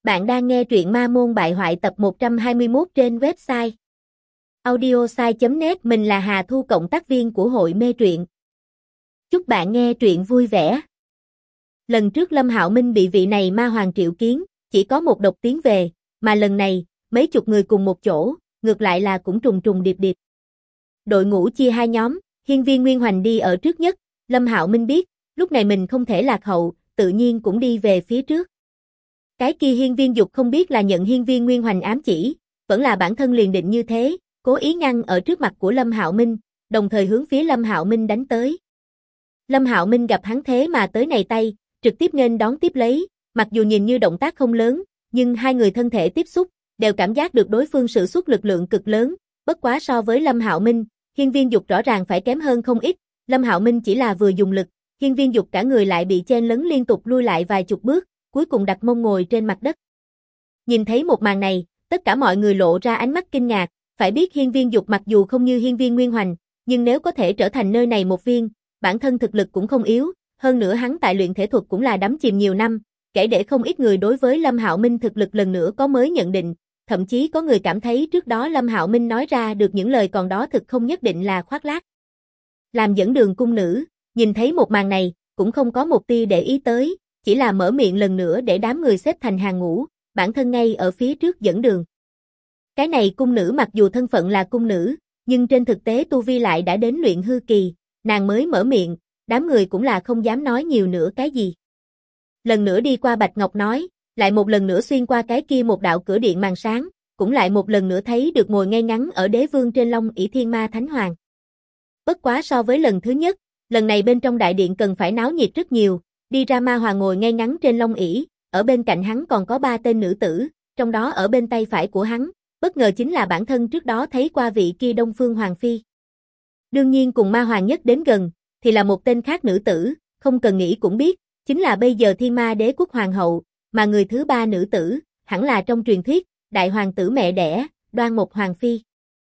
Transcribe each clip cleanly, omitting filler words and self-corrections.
Bạn đang nghe truyện Ma Môn Bại Hoại tập 121 trên website audiosai.net. Mình là Hà Thu, cộng tác viên của hội mê truyện. Chúc bạn nghe truyện vui vẻ. Lần trước Lâm Hạo Minh bị vị này ma hoàng triệu kiến, chỉ có một độc tiến về, mà lần này, mấy chục người cùng một chỗ, ngược lại là cũng trùng trùng điệp điệp. Đội ngũ chia hai nhóm, Hiên Viên Nguyên Hoành đi ở trước nhất, Lâm Hạo Minh biết, lúc này mình không thể lạc hậu, tự nhiên cũng đi về phía trước. Cái kia Hiên Viên Dục không biết là nhận Hiên Viên Nguyên Hoành ám chỉ, vẫn là bản thân liền định như thế, cố ý ngăn ở trước mặt của Lâm Hạo Minh, đồng thời hướng phía Lâm Hạo Minh đánh tới. Lâm Hạo Minh gặp hắn thế mà tới này tay, trực tiếp nghênh đón tiếp lấy, mặc dù nhìn như động tác không lớn, nhưng hai người thân thể tiếp xúc, đều cảm giác được đối phương sử xuất lực lượng cực lớn, bất quá so với Lâm Hạo Minh, Hiên Viên Dục rõ ràng phải kém hơn không ít, Lâm Hạo Minh chỉ là vừa dùng lực, Hiên Viên Dục cả người lại bị chen lấn liên tục lui lại vài chục bước, cuối cùng đặt mông ngồi trên mặt đất. Nhìn thấy một màn này, tất cả mọi người lộ ra ánh mắt kinh ngạc, phải biết Hiên Viên Dục mặc dù không như Hiên Viên Nguyên Hoành, nhưng nếu có thể trở thành nơi này một viên, bản thân thực lực cũng không yếu, hơn nữa hắn tại luyện thể thuật cũng là đắm chìm nhiều năm, kể để không ít người đối với Lâm Hạo Minh thực lực lần nữa có mới nhận định, thậm chí có người cảm thấy trước đó Lâm Hạo Minh nói ra được những lời còn đó thực không nhất định là khoác lác. Làm dẫn đường cung nữ, nhìn thấy một màn này, cũng không có một tia để ý tới, chỉ là mở miệng lần nữa để đám người xếp thành hàng ngũ, bản thân ngay ở phía trước dẫn đường. Cái này cung nữ mặc dù thân phận là cung nữ, nhưng trên thực tế tu vi lại đã đến luyện hư kỳ, nàng mới mở miệng, đám người cũng là không dám nói nhiều nữa cái gì. Lần nữa đi qua Bạch Ngọc nói, lại một lần nữa xuyên qua cái kia một đạo cửa điện màn sáng, cũng lại một lần nữa thấy được ngồi ngay ngắn ở đế vương trên long ỷ Thiên Ma Thánh Hoàng. Bất quá so với lần thứ nhất, lần này bên trong đại điện cần phải náo nhiệt rất nhiều. Đi ra ma hoàng ngồi ngay ngắn trên long ỷ, ở bên cạnh hắn còn có 3 tên nữ tử, trong đó ở bên tay phải của hắn, bất ngờ chính là bản thân trước đó thấy qua vị kia Đông Phương Hoàng Phi. Đương nhiên cùng ma hoàng nhất đến gần, thì là một tên khác nữ tử, không cần nghĩ cũng biết, chính là bây giờ Thiên Ma Đế Quốc Hoàng hậu, mà người thứ 3 nữ tử, hẳn là trong truyền thuyết, đại hoàng tử mẹ đẻ, Đoan Mộc Hoàng Phi.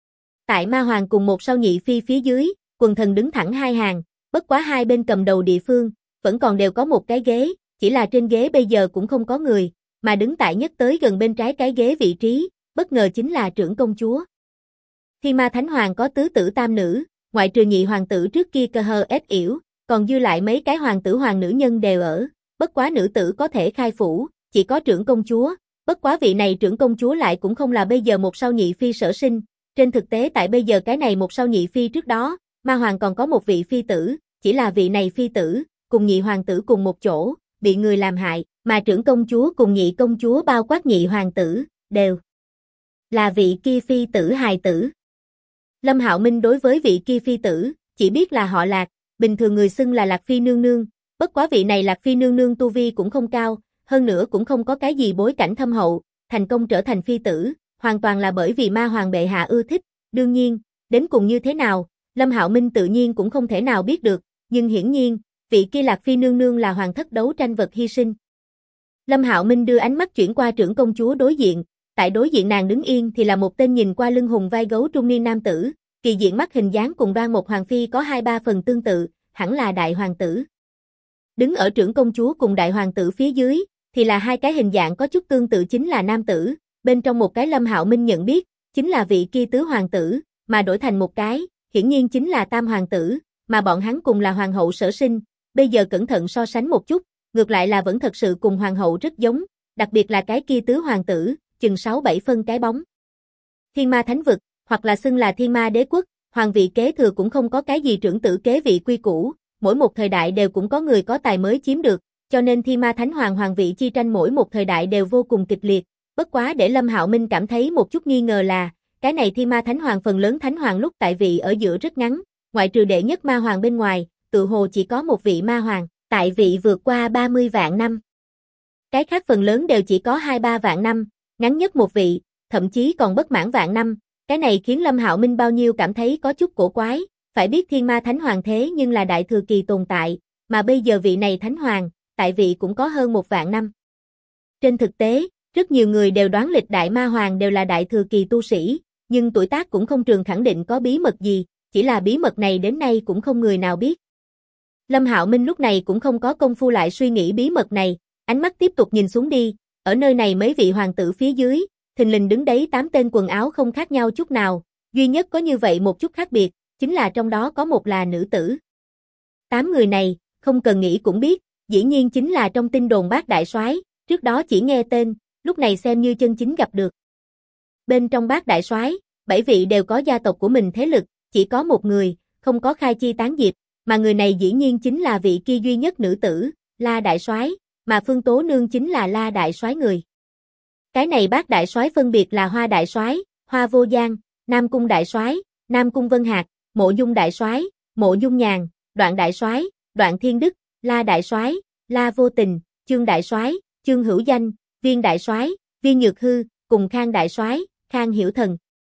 Tại ma hoàng cùng một sao nhị phi phía dưới, quần thần đứng thẳng hai hàng, bất quá hai bên cầm đầu địa phương, vẫn còn đều có một cái ghế, chỉ là trên ghế bây giờ cũng không có người, mà đứng tại nhất tới gần bên trái cái ghế vị trí, bất ngờ chính là trưởng công chúa. Thiên Ma Thánh Hoàng có tứ tử tam nữ, ngoại trừ nhị hoàng tử trước kia cơ hờ ết yểu, còn dư lại mấy cái hoàng tử hoàng nữ nhân đều ở, bất quá nữ tử có thể khai phủ, chỉ có trưởng công chúa, bất quá vị này trưởng công chúa lại cũng không là bây giờ một sao nhị phi sở sinh, trên thực tế tại bây giờ cái này một sao nhị phi trước đó, ma hoàng còn có một vị phi tử, chỉ là vị này phi tử cùng nhị hoàng tử cùng một chỗ, bị người làm hại, mà trưởng công chúa cùng nhị công chúa bao quát nhị hoàng tử, đều là vị kia phi tử hài tử. Lâm Hạo Minh đối với vị kia phi tử, chỉ biết là họ Lạc, bình thường người xưng là Lạc Phi nương nương, bất quá vị này Lạc Phi nương nương tu vi cũng không cao, hơn nữa cũng không có cái gì bối cảnh thâm hậu, thành công trở thành phi tử, hoàn toàn là bởi vì ma hoàng bệ hạ ưa thích, đương nhiên, đến cùng như thế nào, Lâm Hạo Minh tự nhiên cũng không thể nào biết được, nhưng hiển nhiên, vị kia Lạc Phi nương nương là hoàng thất đấu tranh vật hy sinh. Lâm Hạo Minh đưa ánh mắt chuyển qua trưởng công chúa đối diện, tại đối diện nàng đứng yên thì là một tên nhìn qua lưng hùng vai gấu trung niên nam tử, kỳ diện mắt hình dáng cùng Đoan Mộc Hoàng Phi có 2-3 phần tương tự, hẳn là đại hoàng tử. Đứng ở trưởng công chúa cùng đại hoàng tử phía dưới, thì là hai cái hình dạng có chút tương tự chính là nam tử, bên trong một cái Lâm Hạo Minh nhận biết, chính là vị kia tứ hoàng tử, mà đổi thành một cái, hiển nhiên chính là tam hoàng tử, mà bọn hắn cùng là hoàng hậu sở sinh, bây giờ cẩn thận so sánh một chút, ngược lại là vẫn thật sự cùng hoàng hậu rất giống, đặc biệt là cái kia tứ hoàng tử, chừng 6-7 phân cái bóng. Thiên Ma Thánh Vực, hoặc là xưng là Thiên Ma Đế Quốc, hoàng vị kế thừa cũng không có cái gì trưởng tử kế vị quy củ, mỗi một thời đại đều cũng có người có tài mới chiếm được, cho nên Thiên Ma Thánh Hoàng hoàng vị chi tranh mỗi một thời đại đều vô cùng kịch liệt, bất quá để Lâm Hạo Minh cảm thấy một chút nghi ngờ là, cái này Thiên Ma Thánh Hoàng phần lớn Thánh Hoàng lúc tại vị ở giữa rất ngắn, ngoại trừ đệ nhất ma hoàng bên ngoài, tự hồ chỉ có một vị ma hoàng, tại vị vượt qua 30 vạn năm. Cái khác phần lớn đều chỉ có 2-3 vạn năm, ngắn nhất một vị, thậm chí còn bất mãn vạn năm, cái này khiến Lâm Hạo Minh bao nhiêu cảm thấy có chút cổ quái, phải biết Thiên Ma Thánh Hoàng thế nhưng là đại thừa kỳ tồn tại, mà bây giờ vị này Thánh Hoàng, tại vị cũng có hơn 1 vạn năm. Trên thực tế, rất nhiều người đều đoán lịch đại ma hoàng đều là đại thừa kỳ tu sĩ, nhưng tuổi tác cũng không trường khẳng định có bí mật gì, chỉ là bí mật này đến nay cũng không người nào biết. Lâm Hạo Minh lúc này cũng không có công phu lại suy nghĩ bí mật này, ánh mắt tiếp tục nhìn xuống đi, ở nơi này mấy vị hoàng tử phía dưới, thình lình đứng đấy 8 tên quần áo không khác nhau chút nào, duy nhất có như vậy một chút khác biệt, chính là trong đó có một là nữ tử. 8 người này, không cần nghĩ cũng biết, dĩ nhiên chính là trong tin đồn Bát đại soái, trước đó chỉ nghe tên, lúc này xem như chân chính gặp được. Bên trong Bát đại soái, 7 vị đều có gia tộc của mình thế lực, chỉ có một người, không có khai chi tán diệp, mà người này dĩ nhiên chính là vị kia duy nhất nữ tử, La đại soái, mà Phương Tố Nương chính là La đại soái người. Cái này Bát đại soái phân biệt là Hoa đại soái, Hoa Vô Giang, Nam Cung đại soái, Nam Cung Vân Hạc, Mộ Dung đại soái, Mộ Dung Nhàn, Đoạn đại soái, Đoạn Thiên Đức, La đại soái, La Vô Tình, Chương đại soái, Chương Hữu Danh, Viên đại soái, Viên Nhược Hư, cùng Khang đại soái, Khang Hiểu Thần.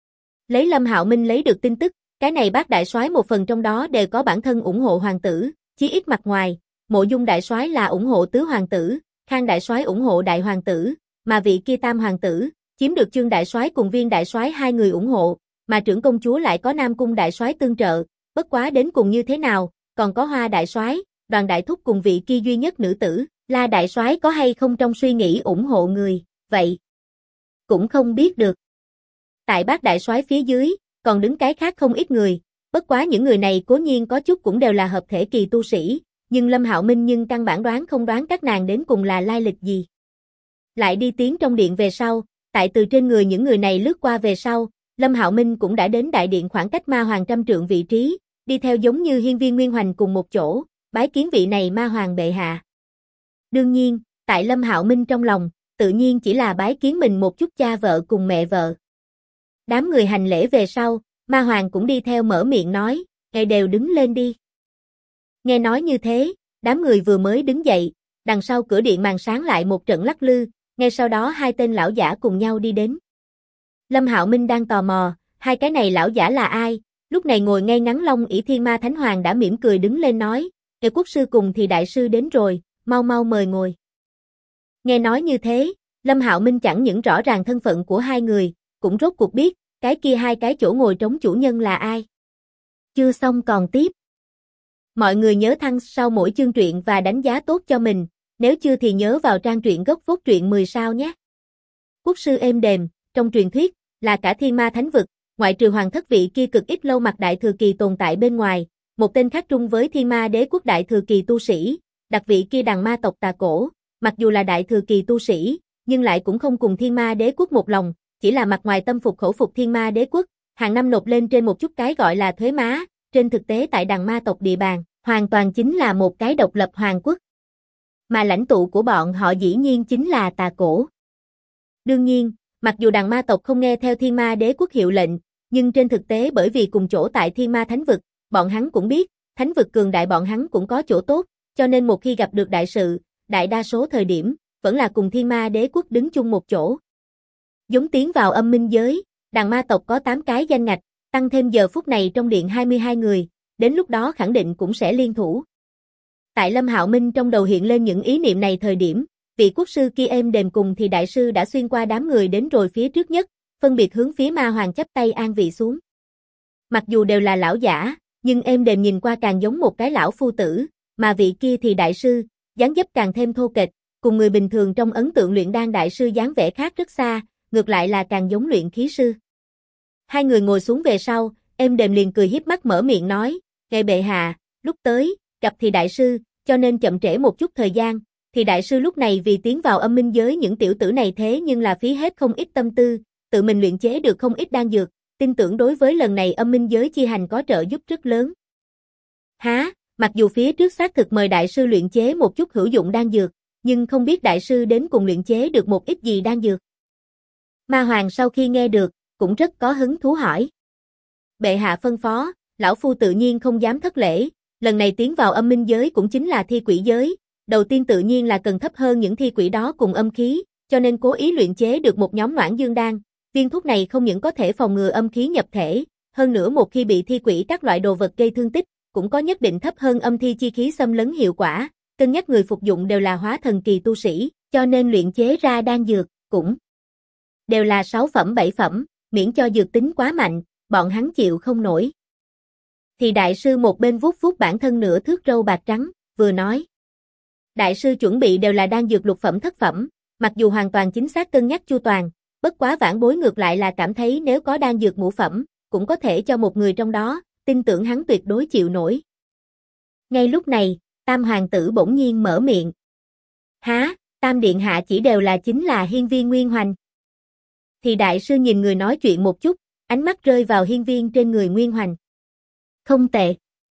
Lấy Lâm Hạo Minh lấy được tin tức, cái này Bát đại soái một phần trong đó đều có bản thân ủng hộ hoàng tử, chí ít mặt ngoài, Mộ Dung đại soái là ủng hộ tứ hoàng tử, Khang đại soái ủng hộ đại hoàng tử, mà vị kia tam hoàng tử chiếm được Chương đại soái cùng Viên đại soái hai người ủng hộ, mà trưởng công chúa lại có Nam Cung đại soái tương trợ, bất quá đến cùng như thế nào, còn có Hoa đại soái, Đoàn đại thúc cùng vị kia duy nhất nữ tử, La đại soái có hay không trong suy nghĩ ủng hộ người, vậy cũng không biết được. Tại Bát đại soái phía dưới, còn đứng cái khác không ít người, bất quá những người này cố nhiên có chút cũng đều là hợp thể kỳ tu sĩ, nhưng Lâm Hạo Minh nhưng căn bản đoán không đoán các nàng đến cùng là lai lịch gì. Lại đi tiến trong điện về sau, tại từ trên người những người này lướt qua về sau, Lâm Hạo Minh cũng đã đến đại điện khoảng cách ma hoàng 100 trượng vị trí, đi theo giống như hiên viên Nguyên Hoành cùng một chỗ, bái kiến vị này ma hoàng bệ hạ. Đương nhiên, tại Lâm Hạo Minh trong lòng, tự nhiên chỉ là bái kiến mình một chút cha vợ cùng mẹ vợ. Đám người hành lễ về sau, ma hoàng cũng đi theo mở miệng nói, ngài đều đứng lên đi. Nghe nói như thế, đám người vừa mới đứng dậy, đằng sau cửa điện màn sáng lại một trận lắc lư, ngay sau đó hai tên lão giả cùng nhau đi đến. Lâm Hạo Minh đang tò mò, hai cái này lão giả là ai, lúc này ngồi ngay ngắn Long ỷ Thiên Ma Thánh Hoàng đã mỉm cười đứng lên nói, Ngài quốc sư cùng thì đại sư đến rồi, mau mau mời ngồi. Nghe nói như thế, Lâm Hạo Minh chẳng những rõ ràng thân phận của hai người, cũng rốt cuộc biết, cái kia hai cái chỗ ngồi trống chủ nhân là ai. Chưa xong còn tiếp. Mọi người nhớ thăng sau mỗi chương truyện và đánh giá tốt cho mình, nếu chưa thì nhớ vào trang truyện gốc phốt truyện 10 sao nhé. Quốc sư êm đềm, trong truyền thuyết, là cả thiên ma thánh vực, ngoại trừ hoàng thất vị kia cực ít lâu mặt đại thừa kỳ tồn tại bên ngoài, một tên khác trung với thiên ma đế quốc đại thừa kỳ tu sĩ, đặc vị kia đằng ma tộc Tà Cổ, mặc dù là đại thừa kỳ tu sĩ, nhưng lại cũng không cùng thiên ma đế quốc một lòng, chỉ là mặt ngoài tâm phục khẩu phục thiên ma đế quốc, hàng năm nộp lên trên một chút cái gọi là thuế má, trên thực tế tại đằng ma tộc địa bàn, hoàn toàn chính là một cái độc lập hoàng quốc. Mà lãnh tụ của bọn họ dĩ nhiên chính là Tà Cổ. Đương nhiên, mặc dù đằng ma tộc không nghe theo thiên ma đế quốc hiệu lệnh, nhưng trên thực tế bởi vì cùng chỗ tại thiên ma thánh vực, bọn hắn cũng biết, thánh vực cường đại bọn hắn cũng có chỗ tốt, cho nên một khi gặp được đại sự, đại đa số thời điểm, vẫn là cùng thiên ma đế quốc đứng chung một chỗ. Giống tiến vào âm minh giới, đằng ma tộc có 8 cái danh ngạch, tăng thêm giờ phút này trong điện 22 người, đến lúc đó khẳng định cũng sẽ liên thủ. Tại Lâm Hạo Minh trong đầu hiện lên những ý niệm này thời điểm, vị quốc sư kia êm đềm cùng thì đại sư đã xuyên qua đám người đến rồi phía trước nhất, phân biệt hướng phía ma hoàng chắp tay an vị xuống. Mặc dù đều là lão giả, nhưng êm đềm nhìn qua càng giống một cái lão phu tử, mà vị kia thì đại sư, dáng dấp càng thêm thô kệch, cùng người bình thường trong ấn tượng luyện đan đại sư dáng vẻ khác rất xa, ngược lại là càng giống luyện khí sư. Hai người ngồi xuống về sau, êm đềm liền cười hiếp mắt mở miệng nói, ngài bệ hạ, lúc tới, gặp thì đại sư, cho nên chậm trễ một chút thời gian, thì đại sư lúc này vì tiến vào âm minh giới những tiểu tử này thế nhưng là phí hết không ít tâm tư, tự mình luyện chế được không ít đan dược, tin tưởng đối với lần này âm minh giới chi hành có trợ giúp rất lớn. Há, mặc dù phía trước xác thực mời đại sư luyện chế một chút hữu dụng đan dược, nhưng không biết đại sư đến cùng luyện chế được một ít gì đan dược. Ma hoàng sau khi nghe được, cũng rất có hứng thú hỏi. Bệ hạ phân phó, lão phu tự nhiên không dám thất lễ, lần này tiến vào âm minh giới cũng chính là thi quỷ giới, đầu tiên tự nhiên là cần thấp hơn những thi quỷ đó cùng âm khí, cho nên cố ý luyện chế được một nhóm noãn dương đan, viên thuốc này không những có thể phòng ngừa âm khí nhập thể, hơn nữa một khi bị thi quỷ các loại đồ vật gây thương tích, cũng có nhất định thấp hơn âm thi chi khí xâm lấn hiệu quả, cân nhắc người phục dụng đều là hóa thần kỳ tu sĩ, cho nên luyện chế ra đan dược, cũng đều là 6 phẩm 7 phẩm, miễn cho dược tính quá mạnh, bọn hắn chịu không nổi. Thì đại sư một bên vuốt vuốt bản thân nửa thước râu bạc trắng, vừa nói. Đại sư chuẩn bị đều là đan dược lục phẩm thất phẩm, mặc dù hoàn toàn chính xác cân nhắc chu toàn, bất quá vãn bối ngược lại là cảm thấy nếu có đan dược ngũ phẩm, cũng có thể cho một người trong đó, tin tưởng hắn tuyệt đối chịu nổi. Ngay lúc này, Tam hoàng tử bỗng nhiên mở miệng. Há, Tam điện hạ chỉ đều là chính là hiên viên Nguyên Hoành. Thì đại sư nhìn người nói chuyện một chút, ánh mắt rơi vào hiên viên trên người Nguyên Hoành. Không tệ.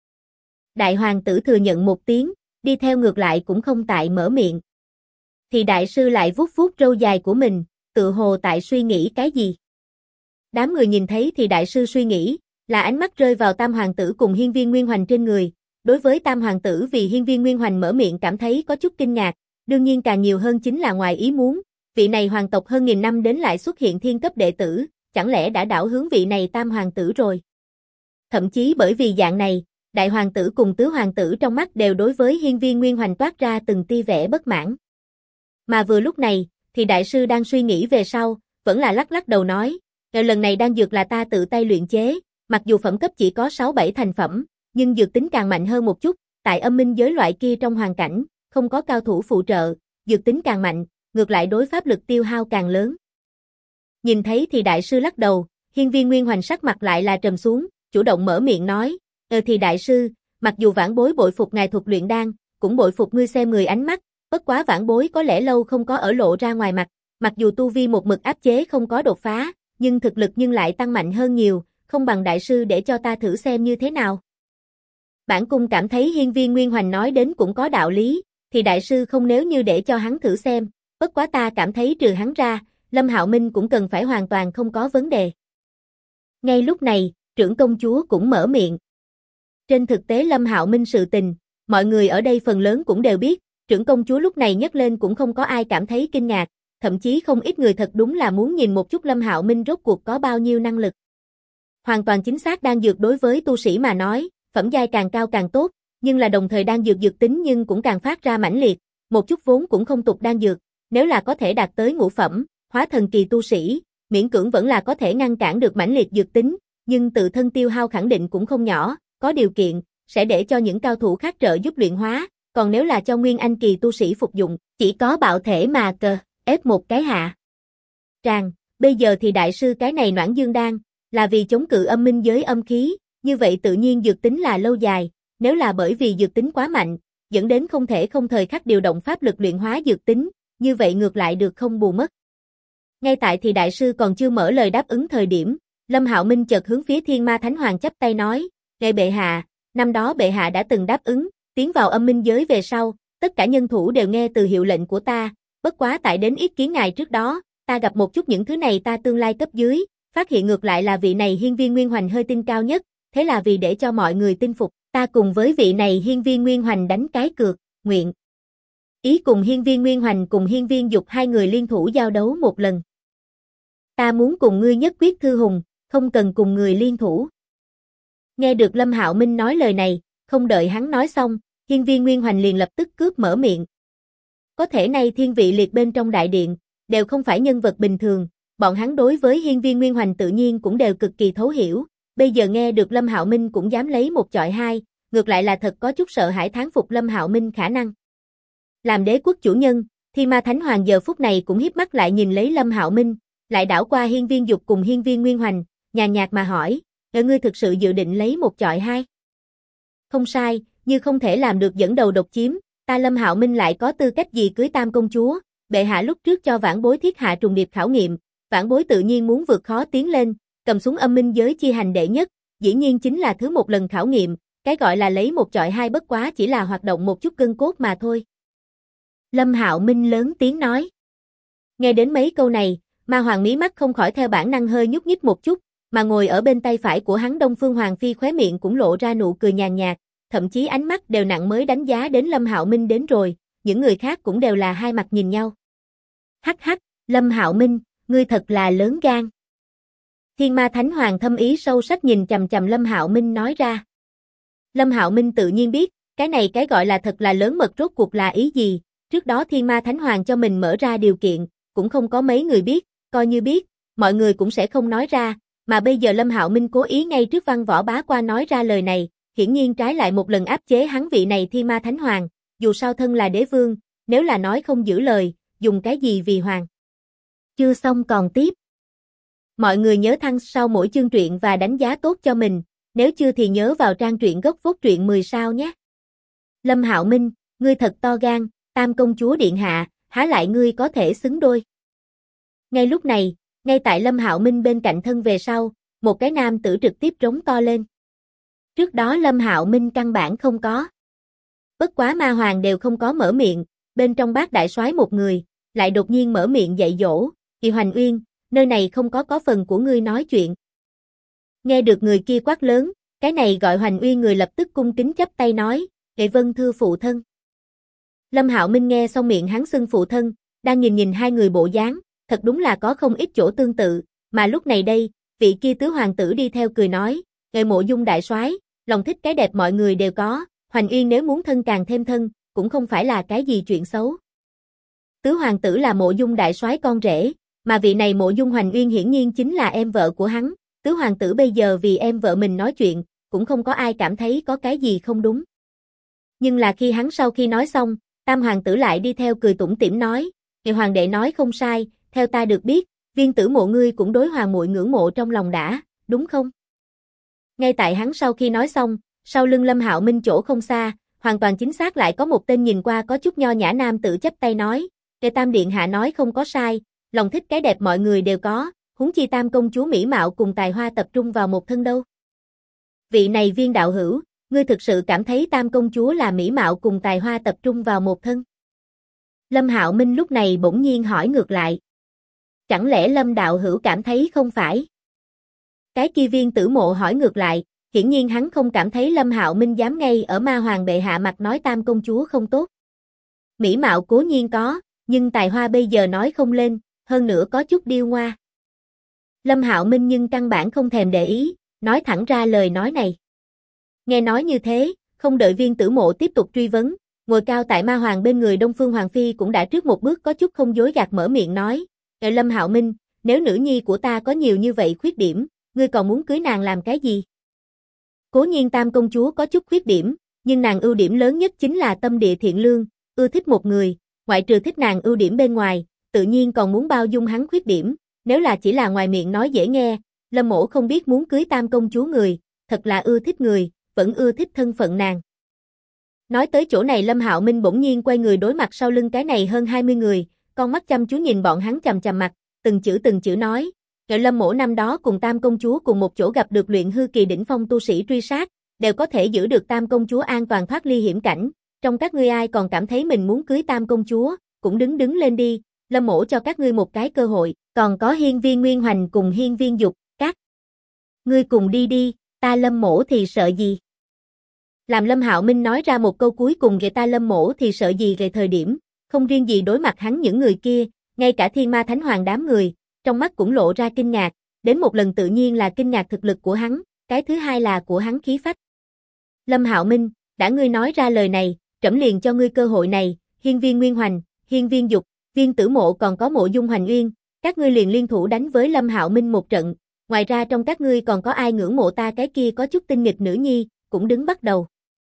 Đại hoàng tử thừa nhận một tiếng, đi theo ngược lại cũng không tại mở miệng. Thì đại sư lại vuốt vuốt râu dài của mình, tự hồ tại suy nghĩ cái gì. Đám người nhìn thấy thì đại sư suy nghĩ, là ánh mắt rơi vào Tam hoàng tử cùng hiên viên Nguyên Hoành trên người. Đối với Tam hoàng tử vì hiên viên Nguyên Hoành mở miệng cảm thấy có chút kinh ngạc, đương nhiên càng nhiều hơn chính là ngoài ý muốn, vị này hoàng tộc hơn nghìn năm đến lại xuất hiện thiên cấp đệ tử, chẳng lẽ đã đảo hướng vị này Tam hoàng tử rồi. Thậm chí bởi vì dạng này, đại hoàng tử cùng tứ hoàng tử trong mắt đều đối với hiên viên Nguyên Hoành toát ra từng tia vẻ bất mãn. Mà vừa lúc này, thì đại sư đang suy nghĩ về sau, vẫn là lắc lắc đầu nói, lần này đan dược là ta tự tay luyện chế, mặc dù phẩm cấp chỉ có 6-7 thành phẩm, nhưng dược tính càng mạnh hơn một chút, tại âm minh giới loại kia trong hoàn cảnh, không có cao thủ phụ trợ, dược tính càng mạnh, ngược lại đối pháp lực tiêu hao càng lớn. Nhìn thấy thì đại sư lắc đầu, hiên viên Nguyên Hoành sắc mặt lại là trầm xuống, chủ động mở miệng nói, thì đại sư, mặc dù vãn bối bội phục ngài thuật luyện đan, cũng bội phục ngươi xem người ánh mắt, bất quá vãn bối có lẽ lâu không có ở lộ ra ngoài mặt, mặc dù tu vi một mực áp chế không có đột phá, nhưng thực lực nhưng lại tăng mạnh hơn nhiều, không bằng đại sư để cho ta thử xem như thế nào. Bản cung cảm thấy hiên viên Nguyên Hoành nói đến cũng có đạo lý, thì đại sư không nếu như để cho hắn thử xem, bất quá ta cảm thấy trừ hắn ra, Lâm Hạo Minh cũng cần phải hoàn toàn không có vấn đề. Ngay lúc này, trưởng công chúa cũng mở miệng. Trên thực tế Lâm Hạo Minh sự tình, mọi người ở đây phần lớn cũng đều biết, trưởng công chúa lúc này nhắc lên cũng không có ai cảm thấy kinh ngạc, thậm chí không ít người thật đúng là muốn nhìn một chút Lâm Hạo Minh rốt cuộc có bao nhiêu năng lực. Hoàn toàn chính xác đan dược đối với tu sĩ mà nói, phẩm giai càng cao càng tốt, nhưng là đồng thời đan dược dược tính nhưng cũng càng phát ra mãnh liệt, một chút vốn cũng không tục đan dược, nếu là có thể đạt tới ngũ phẩm, hóa thần kỳ tu sĩ, miễn cưỡng vẫn là có thể ngăn cản được mãnh liệt dược tính, nhưng tự thân tiêu hao khẳng định cũng không nhỏ, có điều kiện, sẽ để cho những cao thủ khác trợ giúp luyện hóa, còn nếu là cho nguyên anh kỳ tu sĩ phục dụng, chỉ có bạo thể mà ép một cái hạ. Bây giờ thì đại sư cái này Noãn Dương đan, là vì chống cự âm minh giới âm khí, như vậy tự nhiên dược tính là lâu dài, nếu là bởi vì dược tính quá mạnh, dẫn đến không thể không thời khắc điều động pháp lực luyện hóa dược tính, như vậy ngược lại được không bù mất. Ngay tại thì đại sư còn chưa mở lời đáp ứng thời điểm, Lâm Hạo Minh chợt hướng phía Thiên Ma Thánh Hoàng chắp tay nói, ngài bệ hạ, năm đó bệ hạ đã từng đáp ứng, tiến vào âm minh giới về sau, tất cả nhân thủ đều nghe từ hiệu lệnh của ta, bất quá tại đến ý kiến ngài trước đó, ta gặp một chút những thứ này ta tương lai cấp dưới, phát hiện ngược lại là vị này hiên viên Nguyên Hoành hơi tin cao nhất, thế là vì để cho mọi người tin phục, ta cùng với vị này hiên viên Nguyên Hoành đánh cái cược, nguyện ý cùng hiên viên Nguyên Hoành cùng hiên viên Dục hai người liên thủ giao đấu một lần. Ta muốn cùng ngươi nhất quyết thư hùng, không cần cùng người liên thủ. Nghe được Lâm Hạo Minh nói lời này, không đợi hắn nói xong, hiên viên Nguyên Hoành liền lập tức cướp mở miệng. Có thể nay thiên vị liệt bên trong đại điện, đều không phải nhân vật bình thường, bọn hắn đối với hiên viên Nguyên Hoành tự nhiên cũng đều cực kỳ thấu hiểu, bây giờ nghe được Lâm Hạo Minh cũng dám lấy một chọi hai, ngược lại là thật có chút sợ hãi thán phục Lâm Hạo Minh khả năng. Làm đế quốc chủ nhân, Thiên Ma Thánh Hoàng giờ phút này cũng hiếp mắt lại nhìn lấy Lâm Hạo Minh, lại đảo qua hiên viên Dục cùng hiên viên Nguyên Hoành, nhàn nhạt mà hỏi, ngươi thực sự dự định lấy một chọi hai? Không sai, như không thể làm được dẫn đầu độc chiếm, ta Lâm Hạo Minh lại có tư cách gì cưới Tam công chúa, bệ hạ lúc trước cho vãn bối thiết hạ trùng điệp khảo nghiệm, vãn bối tự nhiên muốn vượt khó tiến lên, cầm xuống âm minh giới chi hành đệ nhất, dĩ nhiên chính là thứ một lần khảo nghiệm, cái gọi là lấy một chọi hai bất quá chỉ là hoạt động một chút gân cốt mà thôi. Lâm Hạo Minh lớn tiếng nói. Nghe đến mấy câu này, Ma Hoàng mí mắt không khỏi theo bản năng hơi nhúc nhích một chút, mà ngồi ở bên tay phải của hắn Đông Phương Hoàng Phi khóe miệng cũng lộ ra nụ cười nhàn nhạt, thậm chí ánh mắt đều nặng mới đánh giá đến Lâm Hạo Minh đến rồi, những người khác cũng đều là hai mặt nhìn nhau. Hắc hắc, Lâm Hạo Minh, ngươi thật là lớn gan. Thiên Ma Thánh Hoàng thâm ý sâu sắc nhìn chằm chằm Lâm Hạo Minh nói ra. Lâm Hạo Minh tự nhiên biết, cái này cái gọi là thật là lớn mật rốt cuộc là ý gì, trước đó Thiên Ma Thánh Hoàng cho mình mở ra điều kiện, cũng không có mấy người biết, coi như biết, mọi người cũng sẽ không nói ra, mà bây giờ Lâm Hạo Minh cố ý ngay trước Văn Võ Bá Qua nói ra lời này, hiển nhiên trái lại một lần áp chế hắn vị này Thiên Ma Thánh Hoàng, dù sao thân là đế vương, nếu là nói không giữ lời, dùng cái gì vì hoàng. Chưa xong còn tiếp. Mọi người nhớ thăng sau mỗi chương truyện và đánh giá tốt cho mình, nếu chưa thì nhớ vào trang truyện gốc phốt truyện 10 sao nhé. Lâm Hạo Minh, ngươi thật to gan, Tam công chúa điện hạ, há lại ngươi có thể xứng đôi. Ngay lúc này, ngay tại Lâm Hạo Minh bên cạnh thân về sau, một cái nam tử trực tiếp rống to lên. Trước đó Lâm Hạo Minh căn bản không có. Bất quá ma hoàng đều không có mở miệng, bên trong bát đại soái một người, lại đột nhiên mở miệng dạy dỗ, Kỳ Hoành Uyên, nơi này không có phần của ngươi nói chuyện. Nghe được người kia quát lớn, cái này gọi Hoành Uyên người lập tức cung kính chắp tay nói, "Kệ vâng thưa phụ thân." Lâm Hạo Minh nghe xong miệng hắn xưng phụ thân, đang nhìn hai người bộ dáng, thật đúng là có không ít chỗ tương tự, mà lúc này đây, vị kia tứ hoàng tử đi theo cười nói, "Kệ Mộ Dung đại soái, lòng thích cái đẹp mọi người đều có, Hoành Uyên nếu muốn thân càng thêm thân, cũng không phải là cái gì chuyện xấu." Tứ hoàng tử là Mộ Dung đại soái con rể, mà vị này Mộ Dung Hoành Uyên hiển nhiên chính là em vợ của hắn, tứ hoàng tử bây giờ vì em vợ mình nói chuyện, cũng không có ai cảm thấy có cái gì không đúng. Nhưng là khi hắn sau khi nói xong, tam hoàng tử lại đi theo cười tủm tỉm nói, "Ngài hoàng đệ nói không sai, theo ta được biết, Viên Tử Mộ ngươi cũng đối hoàng muội ngưỡng mộ trong lòng đã, đúng không?" Ngay tại hắn sau khi nói xong, sau lưng Lâm Hạo Minh chỗ không xa, hoàn toàn chính xác lại có một tên nhìn qua có chút nho nhã nam tử chắp tay nói, "Kệ Tam điện hạ nói không có sai, lòng thích cái đẹp mọi người đều có, huống chi Tam công chúa mỹ mạo cùng tài hoa tập trung vào một thân đâu." Vị này Viên đạo hữu, ngươi thực sự cảm thấy Tam công chúa là mỹ mạo cùng tài hoa tập trung vào một thân? Lâm Hạo Minh lúc này bỗng nhiên hỏi ngược lại. Chẳng lẽ Lâm đạo hữu cảm thấy không phải? Cái kia Viên Tử Mộ hỏi ngược lại, hiển nhiên hắn không cảm thấy Lâm Hạo Minh dám ngay ở ma hoàng bệ hạ mặt nói Tam công chúa không tốt. Mỹ mạo cố nhiên có, nhưng tài hoa bây giờ nói không lên, hơn nữa có chút điêu ngoa. Lâm Hạo Minh nhưng căn bản không thèm để ý, nói thẳng ra lời nói này. Nghe nói như thế, không đợi Viên Tử Mộ tiếp tục truy vấn, ngồi cao tại ma hoàng bên người Đông Phương Hoàng Phi cũng đã trước một bước có chút không dối gạt mở miệng nói, Lâm Hạo Minh, nếu nữ nhi của ta có nhiều như vậy khuyết điểm, ngươi còn muốn cưới nàng làm cái gì? Cố nhiên Tam công chúa có chút khuyết điểm, nhưng nàng ưu điểm lớn nhất chính là tâm địa thiện lương, ưa thích một người, ngoại trừ thích nàng ưu điểm bên ngoài, tự nhiên còn muốn bao dung hắn khuyết điểm, nếu là chỉ là ngoài miệng nói dễ nghe, Lâm mỗ không biết muốn cưới Tam công chúa người, thật là ưa thích người, vẫn ưa thích thân phận nàng. Nói tới chỗ này Lâm Hạo Minh bỗng nhiên quay người đối mặt sau lưng cái này hơn 20 người, con mắt chăm chú nhìn bọn hắn chằm chằm mặt, từng chữ nói, Lâm mỗ năm đó cùng Tam công chúa cùng một chỗ gặp được luyện hư kỳ đỉnh phong tu sĩ truy sát, đều có thể giữ được Tam công chúa an toàn thoát ly hiểm cảnh, trong các ngươi ai còn cảm thấy mình muốn cưới Tam công chúa, cũng đứng lên đi, Lâm mỗ cho các ngươi một cái cơ hội, còn có Hiên Viên Nguyên Hoành cùng Hiên Viên Dục, các ngươi cùng đi, ta Lâm mỗ thì sợ gì? Làm Lâm Hạo Minh nói ra một câu cuối cùng về ta Lâm mỗ thì sợ gì về thời điểm, không riêng gì đối mặt hắn những người kia, ngay cả Thiên Ma Thánh Hoàng đám người, trong mắt cũng lộ ra kinh ngạc, đến một lần tự nhiên là kinh ngạc thực lực của hắn, cái thứ hai là của hắn khí phách. Lâm Hạo Minh, đã ngươi nói ra lời này, trẫm liền cho ngươi cơ hội này, Hiên Viên Nguyên Hoành, Hiên Viên Dục, Viên Tử Mộ còn có Mộ Dung Hoành Uyên, các ngươi liền liên thủ đánh với Lâm Hạo Minh một trận, ngoài ra trong các ngươi còn có ai ngưỡng mộ ta cái kia có chút tinh nghịch nữ nhi, cũng đứng bắt đầu.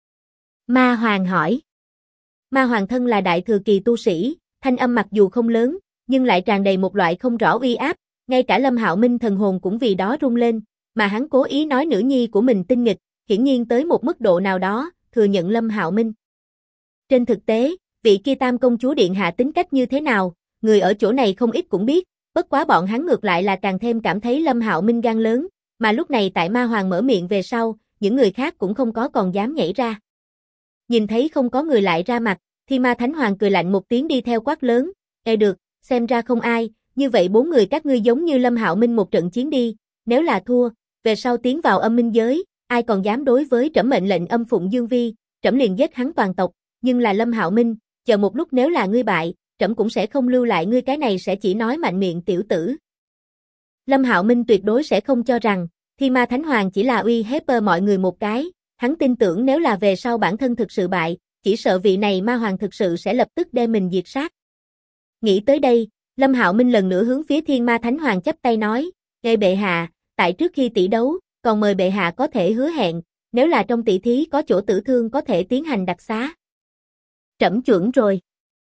Ma Hoàng hỏi. Ma Hoàng thân là đại thừa kỳ tu sĩ, thanh âm mặc dù không lớn, nhưng lại tràn đầy một loại không rõ uy áp, ngay cả Lâm Hạo Minh thần hồn cũng vì đó rung lên, mà hắn cố ý nói nữ nhi của mình tinh nghịch, hiển nhiên tới một mức độ nào đó, thừa nhận Lâm Hạo Minh. Trên thực tế, vị kia Tam công chúa điện hạ tính cách như thế nào, người ở chỗ này không ít cũng biết, bất quá bọn hắn ngược lại là càng thêm cảm thấy Lâm Hạo Minh gan lớn, mà lúc này tại Ma Hoàng mở miệng về sau, những người khác cũng không có còn dám nhảy ra. Nhìn thấy không có người lại ra mặt, Thiên Ma Thánh Hoàng cười lạnh một tiếng đi theo quát lớn, được, xem ra không ai, như vậy 4 người các ngươi giống như Lâm Hạo Minh một trận chiến đi, nếu là thua, về sau tiến vào âm minh giới, ai còn dám đối với trẫm mệnh lệnh âm phụng dương vi, trẫm liền giết hắn toàn tộc, nhưng là Lâm Hạo Minh, chờ một lúc nếu là ngươi bại, trẫm cũng sẽ không lưu lại ngươi, cái này sẽ chỉ nói mạnh miệng tiểu tử. Lâm Hạo Minh tuyệt đối sẽ không cho rằng, Thiên Ma Thánh Hoàng chỉ là uy hiếp mọi người một cái, hắn tin tưởng nếu là về sau bản thân thực sự bại, chỉ sợ vị này Ma Hoàng thực sự sẽ lập tức đem mình diệt sát. Nghĩ tới đây, Lâm Hạo Minh lần nữa hướng phía Thiên Ma Thánh Hoàng chắp tay nói, "Ngài bệ hạ, tại trước khi tỷ đấu, còn mời bệ hạ có thể hứa hẹn, nếu là trong tỷ thí có chỗ tử thương có thể tiến hành đặc xá." Trẫm chuẩn rồi.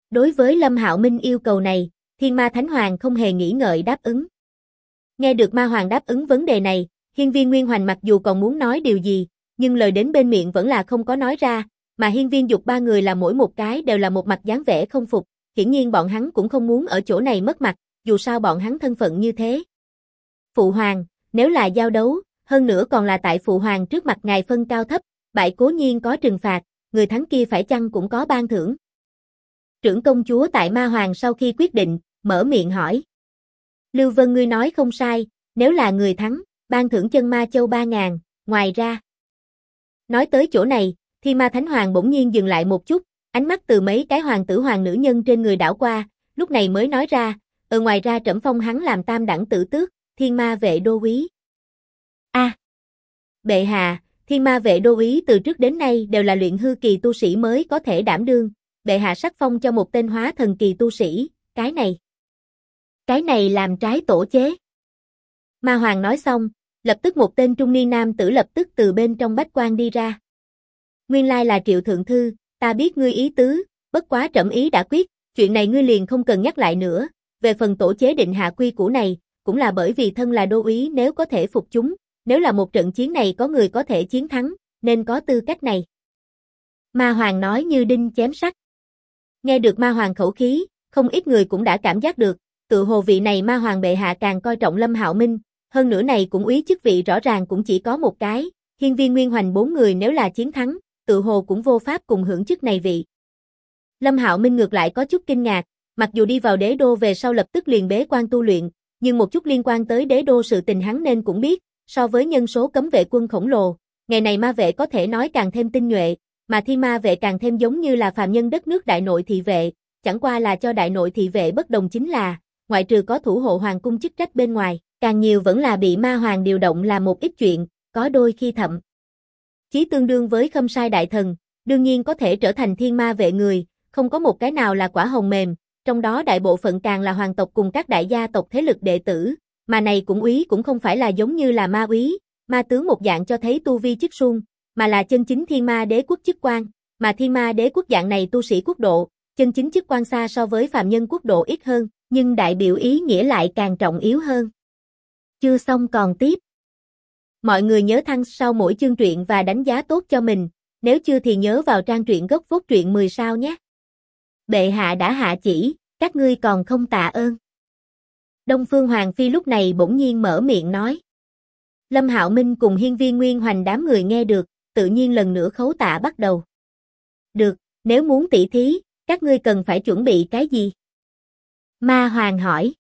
Đối với Lâm Hạo Minh yêu cầu này, Thiên Ma Thánh Hoàng không hề nghĩ ngợi đáp ứng. Nghe được Ma Hoàng đáp ứng vấn đề này, Hiên Viên Nguyên Hoành mặc dù còn muốn nói điều gì, nhưng lời đến bên miệng vẫn là không có nói ra, mà Hiên Viên Dục ba người là mỗi một cái đều là một mặt dáng vẻ không phục, hiển nhiên bọn hắn cũng không muốn ở chỗ này mất mặt, dù sao bọn hắn thân phận như thế. Phụ Hoàng, nếu là giao đấu, hơn nữa còn là tại Phụ Hoàng trước mặt ngài phân cao thấp, bại cố nhiên có trừng phạt, người thắng kia phải chăng cũng có ban thưởng. Trưởng công chúa tại Ma Hoàng sau khi quyết định, mở miệng hỏi. Lưu Vân ngươi nói không sai, nếu là người thắng, ban thưởng chân ma châu 3.000, ngoài ra. Nói tới chỗ này, Thiên Ma Thánh Hoàng bỗng nhiên dừng lại một chút, ánh mắt từ mấy cái hoàng tử hoàng nữ nhân trên người đảo qua, lúc này mới nói ra, ngoài ra trẫm phong hắn làm tam đẳng tử tước, Thiên Ma vệ đô úy. Bệ hạ, Thiên Ma vệ đô úy từ trước đến nay đều là luyện hư kỳ tu sĩ mới có thể đảm đương, bệ hạ sắc phong cho một tên hóa thần kỳ tu sĩ, cái này làm trái tổ chế. Ma Hoàng nói xong, lập tức một tên trung niên nam tử lập tức từ bên trong bách quan đi ra. Nguyên lai là Triệu Thượng Thư, ta biết ngươi ý tứ, bất quá trẫm ý đã quyết, chuyện này ngươi liền không cần nhắc lại nữa, về phần tổ chế định hạ quy củ này, cũng là bởi vì thân là đô úy nếu có thể phục chúng, nếu là một trận chiến này có người có thể chiến thắng, nên có tư cách này. Ma Hoàng nói như đinh chém sắt. Nghe được Ma Hoàng khẩu khí, không ít người cũng đã cảm giác được, tự hồ vị này Ma Hoàng bệ hạ càng coi trọng Lâm Hạo Minh, hơn nữa này cũng úy chức vị rõ ràng cũng chỉ có một cái, Hiên Viên Nguyên Hoành 4 người nếu là chiến thắng, tự hồ cũng vô pháp cùng hưởng chức này vị. Lâm Hạo Minh ngược lại có chút kinh ngạc, mặc dù đi vào đế đô về sau lập tức liền bế quan tu luyện, nhưng một chút liên quan tới đế đô sự tình hắn nên cũng biết, so với nhân số cấm vệ quân khổng lồ, ngày này ma vệ có thể nói càng thêm tinh nhuệ, mà Thiên Ma vệ càng thêm giống như là phàm nhân đất nước đại nội thị vệ, chẳng qua là cho đại nội thị vệ bất đồng chính là, ngoại trừ có thủ hộ hoàng cung chức trách bên ngoài, càng nhiều vẫn là bị Ma Hoàng điều động làm một ít chuyện, có đôi khi thậm chí tương đương với khâm sai đại thần, đương nhiên có thể trở thành Thiên Ma vệ người, không có một cái nào là quả hồng mềm, trong đó đại bộ phận càng là hoàng tộc cùng các đại gia tộc thế lực đệ tử, mà này cũng úy cũng không phải là giống như là ma úy, ma tướng một dạng cho thấy tu vi chức suông, mà là chân chính Thiên Ma đế quốc chức quan, mà Thiên Ma đế quốc dạng này tu sĩ quốc độ, chân chính chức quan xa so với phàm nhân quốc độ ít hơn, nhưng đại biểu ý nghĩa lại càng trọng yếu hơn. Chưa xong còn tiếp. Mọi người nhớ thăng sau mỗi chương truyện và đánh giá tốt cho mình, nếu chưa thì nhớ vào trang truyện gốc phốt truyện 10 sao nhé. Bệ hạ đã hạ chỉ, các ngươi còn không tạ ơn. Đông Phương Hoàng Phi lúc này bỗng nhiên mở miệng nói. Lâm Hạo Minh cùng Hiên Viên Nguyên Hoành đám người nghe được, tự nhiên lần nữa khấu tạ bắt đầu. Được, nếu muốn tỷ thí, các ngươi cần phải chuẩn bị cái gì? Ma Hoàng hỏi.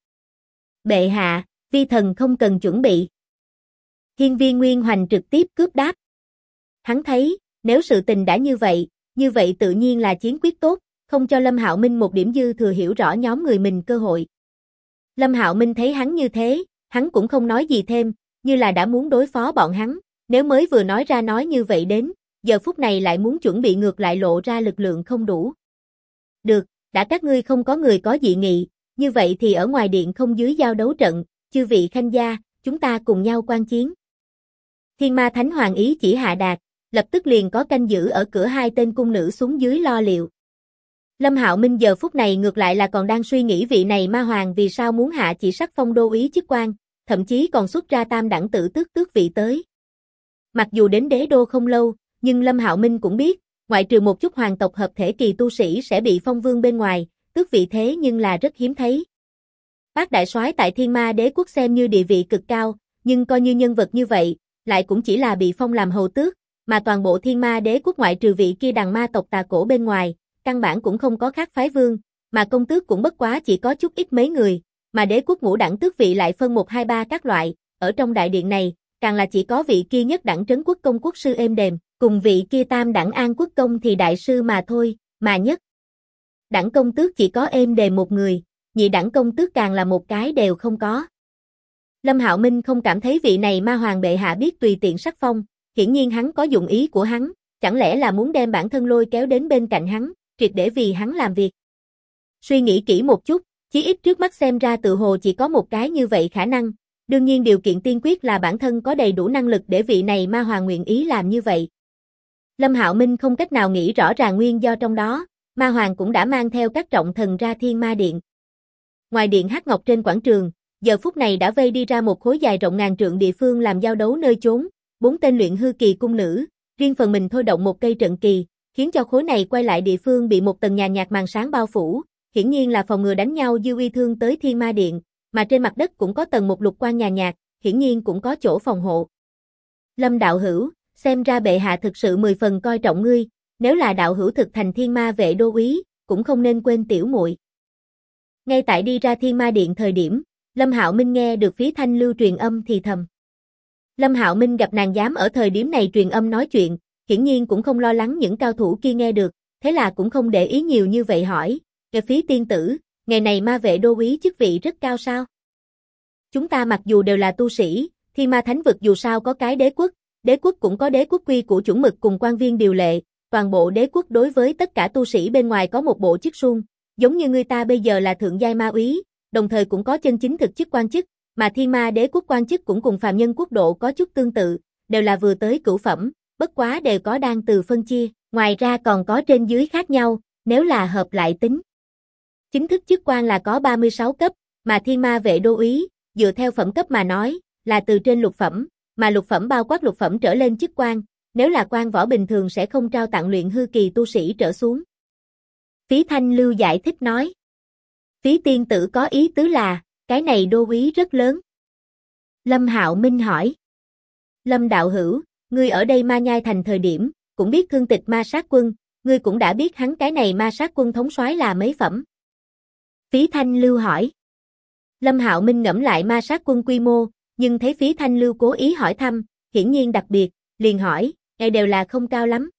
Bệ hạ, vi thần không cần chuẩn bị. Hiên Viên Nguyên Hoành trực tiếp cướp đáp. Hắn thấy, nếu sự tình đã như vậy tự nhiên là chiến quyết tốt, không cho Lâm Hạo Minh một điểm dư thừa hiểu rõ nhóm người mình cơ hội. Lâm Hạo Minh thấy hắn như thế, hắn cũng không nói gì thêm, như là đã muốn đối phó bọn hắn, nếu mới vừa nói ra nói như vậy đến, giờ phút này lại muốn chuẩn bị ngược lại lộ ra lực lượng không đủ. Được, đã các ngươi không có người có dị nghị, như vậy thì ở ngoài điện không dưới giao đấu trận, chư vị khanh gia, chúng ta cùng nhau quan chiến. Thiên Ma Thánh Hoàng ý chỉ hạ đạt, lập tức liền có canh giữ ở cửa hai tên cung nữ xuống dưới lo liệu. Lâm Hạo Minh giờ phút này ngược lại là còn đang suy nghĩ vị này Ma Hoàng vì sao muốn hạ chỉ sắc phong đô úy chức quan, thậm chí còn xuất ra tam đẳng tử tước vị tới. Mặc dù đến đế đô không lâu, nhưng Lâm Hạo Minh cũng biết, ngoại trừ một chút hoàng tộc hợp thể kỳ tu sĩ sẽ bị phong vương bên ngoài, tước vị thế nhưng là rất hiếm thấy. Bác đại soái tại Thiên Ma đế quốc xem như địa vị cực cao, nhưng coi như nhân vật như vậy, lại cũng chỉ là bị phong làm hầu tước, mà toàn bộ Thiên Ma đế quốc ngoại trừ vị kia đằng ma tộc tà cổ bên ngoài, căn bản cũng không có khác phái vương, mà công tước cũng bất quá chỉ có chút ít mấy người, mà đế quốc ngũ đẳng tước vị lại phân 1 2 3 các loại, ở trong đại điện này, càng là chỉ có vị kia nhất đẳng trấn quốc công quốc sư êm đềm, cùng vị kia tam đẳng an quốc công thì đại sư mà thôi, mà nhất đẳng công tước chỉ có êm đềm một người, nhị đẳng công tước càng là một cái đều không có. Lâm Hạo Minh không cảm thấy vị này Ma Hoàng bệ hạ biết tùy tiện sắc phong, hiển nhiên hắn có dụng ý của hắn, chẳng lẽ là muốn đem bản thân lôi kéo đến bên cạnh hắn, triệt để vì hắn làm việc. Suy nghĩ kỹ một chút, chí ít trước mắt xem ra tự hồ chỉ có một cái như vậy khả năng, đương nhiên điều kiện tiên quyết là bản thân có đầy đủ năng lực để vị này Ma Hoàng nguyện ý làm như vậy. Lâm Hạo Minh không cách nào nghĩ rõ ràng nguyên do trong đó, Ma Hoàng cũng đã mang theo các trọng thần ra Thiên Ma Điện. Ngoài điện Hắc Ngọc trên quảng trường, giờ phút này đã vây đi ra một khối dài rộng ngàn trượng địa phương làm giao đấu nơi chốn, 4 tên luyện hư kỳ cung nữ, riêng phần mình thôi động một cây trận kỳ, khiến cho khối này quay lại địa phương bị một tầng nhàn nhạt màn sáng bao phủ, hiển nhiên là phòng ngừa đánh nhau dư uy thương tới Thiên Ma Điện, mà trên mặt đất cũng có tầng một lục quang nhàn nhạt, hiển nhiên cũng có chỗ phòng hộ. Lâm đạo hữu, xem ra bệ hạ thực sự 10 phần coi trọng ngươi, nếu là đạo hữu thực thành Thiên Ma vệ đô úy, cũng không nên quên tiểu muội. Ngay tại đi ra Thiên Ma Điện thời điểm, Lâm Hạo Minh nghe được Phí Thanh Lưu truyền âm thì thầm. Lâm Hạo Minh gặp nàng dám ở thời điểm này truyền âm nói chuyện, hiển nhiên cũng không lo lắng những cao thủ kia nghe được, thế là cũng không để ý nhiều như vậy hỏi, Phí tiên tử, ngày này ma vệ đô úy chức vị rất cao sao? Chúng ta mặc dù đều là tu sĩ, Thiên Ma Thánh vực dù sao có cái đế quốc cũng có đế quốc quy của chuẩn mực cùng quan viên điều lệ, toàn bộ đế quốc đối với tất cả tu sĩ bên ngoài có một bộ chức suông, giống như người ta bây giờ là thượng giai ma úy, đồng thời cũng có chân chính thực chức quan chức, mà Thiên Ma đế quốc quan chức cũng cùng phàm nhân quốc độ có chút tương tự, đều là vừa tới cửu phẩm, bất quá đều có đang từ phân chia, ngoài ra còn có trên dưới khác nhau, nếu là hợp lại tính. Chính thức chức quan là có 36 cấp, mà Thiên Ma vệ đô úy, dựa theo phẩm cấp mà nói, là từ trên lục phẩm, mà lục phẩm bao quát lục phẩm trở lên chức quan, nếu là quan võ bình thường sẽ không trao tặng luyện hư kỳ tu sĩ trở xuống. Phí Thanh Lưu giải thích nói. Phí tiên tử có ý tứ là, cái này đô úy rất lớn. Lâm Hạo Minh hỏi. Lâm đạo hữu, ngươi ở đây Ma Nhai thành thời điểm, cũng biết thương tịch ma sát quân, ngươi cũng đã biết hắn cái này ma sát quân thống soái là mấy phẩm. Phí Thanh Lưu hỏi. Lâm Hạo Minh ngẫm lại ma sát quân quy mô, nhưng thấy Phí Thanh Lưu cố ý hỏi thăm, hiển nhiên đặc biệt, liền hỏi, đều là không cao lắm.